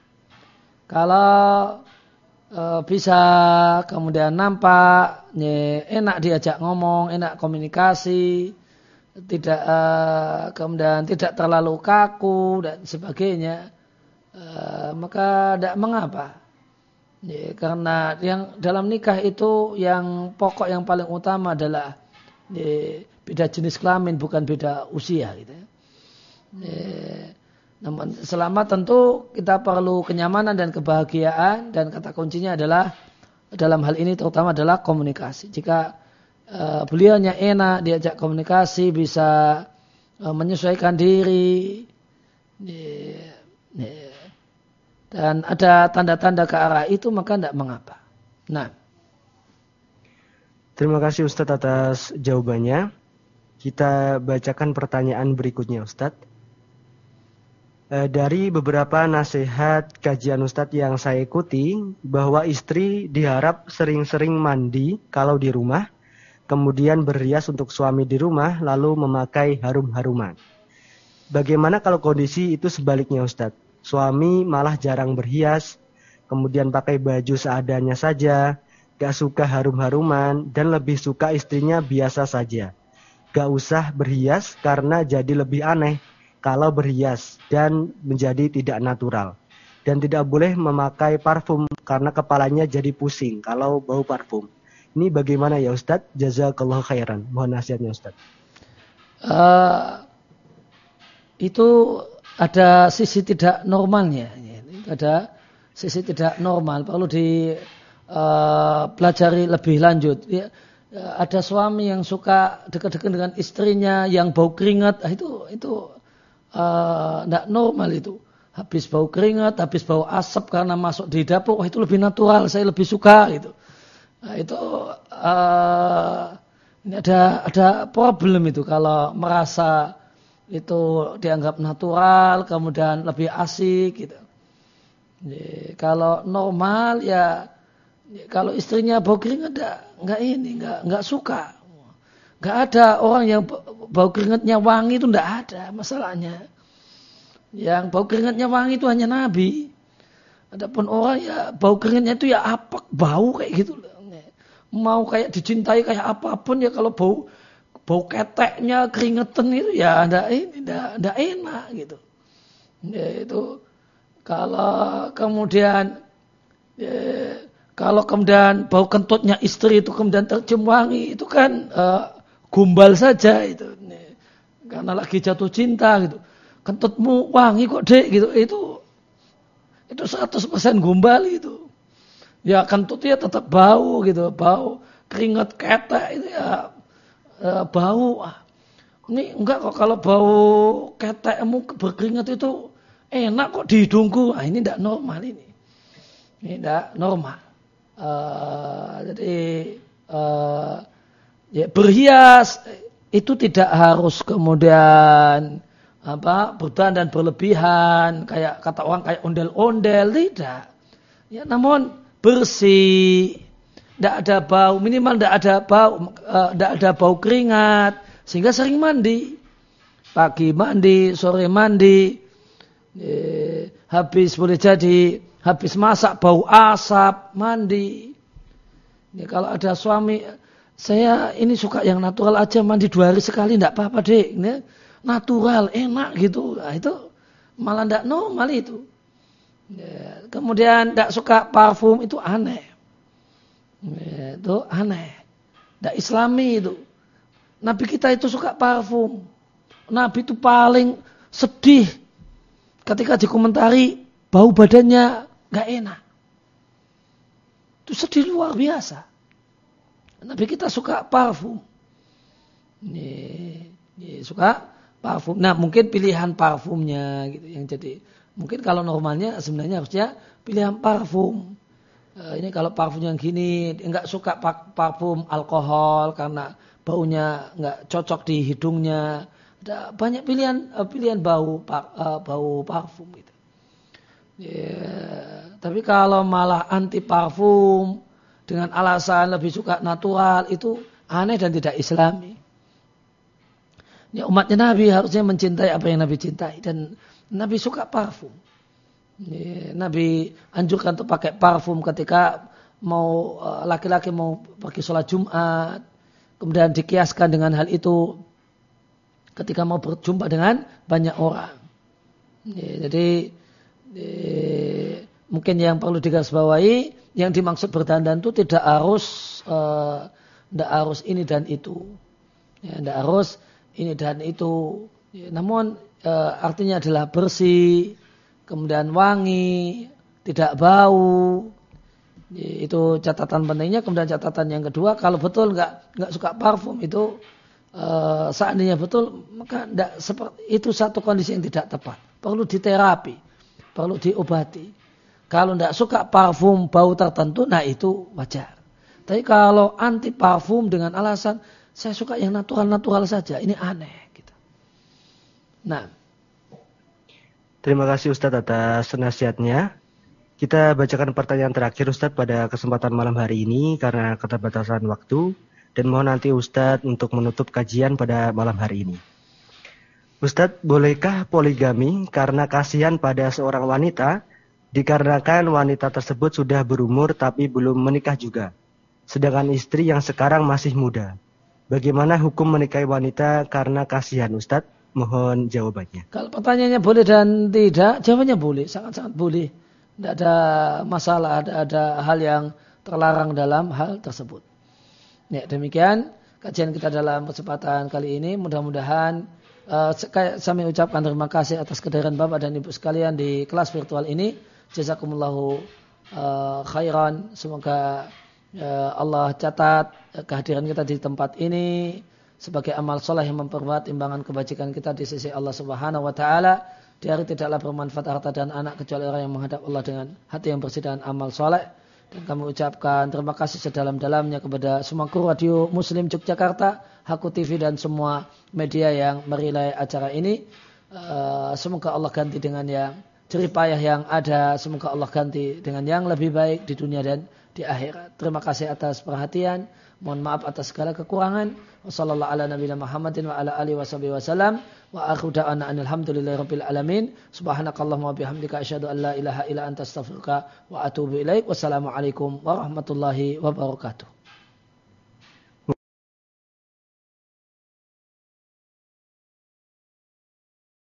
Kalau Uh, bisa kemudian nampak ya, enak diajak ngomong, enak komunikasi, tidak uh, kemudian tidak terlalu kaku dan sebagainya, uh, maka tidak mengapa. Ya, karena yang dalam nikah itu yang pokok yang paling utama adalah ya, beda jenis kelamin bukan beda usia, gitu. Ya, namun selama tentu kita perlu kenyamanan dan kebahagiaan dan kata kuncinya adalah dalam hal ini terutama adalah komunikasi. Jika uh, beliaunya enak diajak komunikasi, bisa uh, menyesuaikan diri yeah, yeah, dan ada tanda-tanda ke arah itu maka tidak mengapa. Nah, terima kasih Ustadz atas jawabannya. Kita bacakan pertanyaan berikutnya Ustadz. Dari beberapa nasihat kajian Ustadz yang saya ikuti, bahwa istri diharap sering-sering mandi kalau di rumah, kemudian berhias untuk suami di rumah, lalu memakai harum-haruman. Bagaimana kalau kondisi itu sebaliknya Ustadz? Suami malah jarang berhias, kemudian pakai baju seadanya saja, gak suka harum-haruman, dan lebih suka istrinya biasa saja. Gak usah berhias karena jadi lebih aneh kalau berhias dan menjadi tidak natural. Dan tidak boleh memakai parfum karena kepalanya jadi pusing kalau bau parfum. Ini bagaimana ya Ustadz? Jazakallahu khairan. Mohon nasihatnya Ustadz. Uh, itu ada sisi tidak normalnya. Ada sisi tidak normal. Perlu dipelajari uh, lebih lanjut. Ya, ada suami yang suka dekat-dekat dengan istrinya yang bau keringat. Itu itu tidak uh, normal itu. Habis bau keringat, habis bau asap karena masuk di dapur, wah itu lebih natural, saya lebih suka gitu. Nah, itu uh, ini ada ada problem itu kalau merasa itu dianggap natural, kemudian lebih asik gitu. Jadi, kalau normal ya, kalau istrinya bau keringat enggak, enggak ini, enggak enggak suka. Enggak ada orang yang bau keringatnya wangi itu enggak ada masalahnya. Yang bau keringatnya wangi itu hanya Nabi. Adapun orang ya bau keringatnya itu ya apa bau kayak gitu. Mau kayak dicintai kayak apapun ya kalau bau bau keteknya keringetan itu ya enggak ini enggak, enggak enak gitu. Ya, itu kalau kemudian ya, kalau kemudian bau kentutnya istri itu kemudian tercium wangi itu kan uh, gombal saja itu. Karena lagi jatuh cinta gitu. Kentutmu wangi kok Dek gitu. Itu itu seratus persen gombal itu. Ya kentutnya tetap bau gitu, bau keringat ketek itu ya e, bau. Ini enggak kok kalau bau ketekmu berkeringat itu enak kok di hidungku. Nah, ini enggak normal ini. Ini enggak normal. E, jadi e, ya berhias itu tidak harus kemudian apa berdandan berlebihan kayak kata orang kayak ondel-ondel, tidak. Ya namun bersih, tidak ada bau, minimal tidak ada bau, tidak uh, ada bau keringat, sehingga sering mandi, pagi mandi, sore mandi, eh, habis boleh jadi habis masak bau asap mandi. Ya, kalau ada suami, saya ini suka yang natural aja, mandi dua hari sekali, tidak apa-apa deh, ini natural, enak gitu, nah, itu malah tidak normal itu. Ya, kemudian tidak suka parfum itu aneh, ya, itu aneh, tidak Islami itu. Nabi kita itu suka parfum. Nabi itu paling sedih ketika dikomentari bau badannya nggak enak. Itu sedih luar biasa. Nabi kita suka parfum, ya, ya, suka parfum. Nah mungkin pilihan parfumnya gitu yang jadi. Mungkin kalau normalnya sebenarnya harusnya pilihan parfum. E, ini kalau parfum yang gini, enggak suka parfum alkohol karena baunya enggak cocok di hidungnya. Ada banyak pilihan pilihan bau bau parfum gitu. Ya, tapi kalau malah anti parfum dengan alasan lebih suka natural itu aneh dan tidak Islami. Ya, umatnya Nabi harusnya mencintai apa yang Nabi cintai dan Nabi suka parfum. Nabi anjurkan untuk pakai parfum ketika mau laki-laki mau pergi sholat Jumat. Kemudian dikiaskan dengan hal itu ketika mau berjumpa dengan banyak orang. Jadi mungkin yang perlu digarisbawahi, yang dimaksud berdandan itu tidak harus tidak harus ini dan itu. Tidak harus ini dan itu. Namun E, artinya adalah bersih, kemudian wangi, tidak bau. Itu catatan pentingnya. Kemudian catatan yang kedua, kalau betul nggak nggak suka parfum itu e, seandainya betul maka enggak, seperti itu satu kondisi yang tidak tepat. Perlu diterapi, perlu diobati. Kalau nggak suka parfum bau tertentu, nah itu wajar. Tapi kalau anti parfum dengan alasan saya suka yang natural-natural saja, ini aneh. Nah, terima kasih Ustadz atas nasihatnya. Kita bacakan pertanyaan terakhir Ustadz pada kesempatan malam hari ini karena keterbatasan waktu dan mohon nanti Ustadz untuk menutup kajian pada malam hari ini. Ustadz, bolehkah poligami karena kasihan pada seorang wanita dikarenakan wanita tersebut sudah berumur tapi belum menikah juga, sedangkan istri yang sekarang masih muda? Bagaimana hukum menikahi wanita karena kasihan Ustadz? Mohon jawabannya. Kalau pertanyaannya boleh dan tidak, jawabannya boleh, sangat-sangat boleh. Tidak ada masalah, ada, ada hal yang terlarang dalam hal tersebut. Ya, demikian kajian kita dalam kesempatan kali ini. Mudah-mudahan uh, kami ucapkan terima kasih atas kehadiran Bapak dan Ibu sekalian di kelas virtual ini. Jazakumullahu uh, khairan. Semoga uh, Allah catat kehadiran kita di tempat ini sebagai amal soleh yang memperbuat timbangan kebajikan kita di sisi Allah Subhanahu wa taala. Di hari tidaklah bermanfaat harta dan anak kecuali orang yang menghadap Allah dengan hati yang bersih dan amal soleh. Dan kami ucapkan terima kasih sedalam-dalamnya kepada semua kru Radio Muslim Yogyakarta, Haku T V dan semua media yang merilai acara ini. Semoga Allah ganti dengan yang jeripayah yang ada. Semoga Allah ganti dengan yang lebih baik di dunia dan di akhirat. Terima kasih atas perhatian. Mohon maaf atas segala kekurangan. Wassallallahu ala nabiyina Muhammadin wa ala alihi wasallam. Wa akhiru da'wana alhamdulillahi rabbil alamin. Subhanakallahumma wa bihamdika asyhadu an la ilaha illa anta astaghfiruka wa atubu ilaik. Wassalamualaikum warahmatullahi wabarakatuh.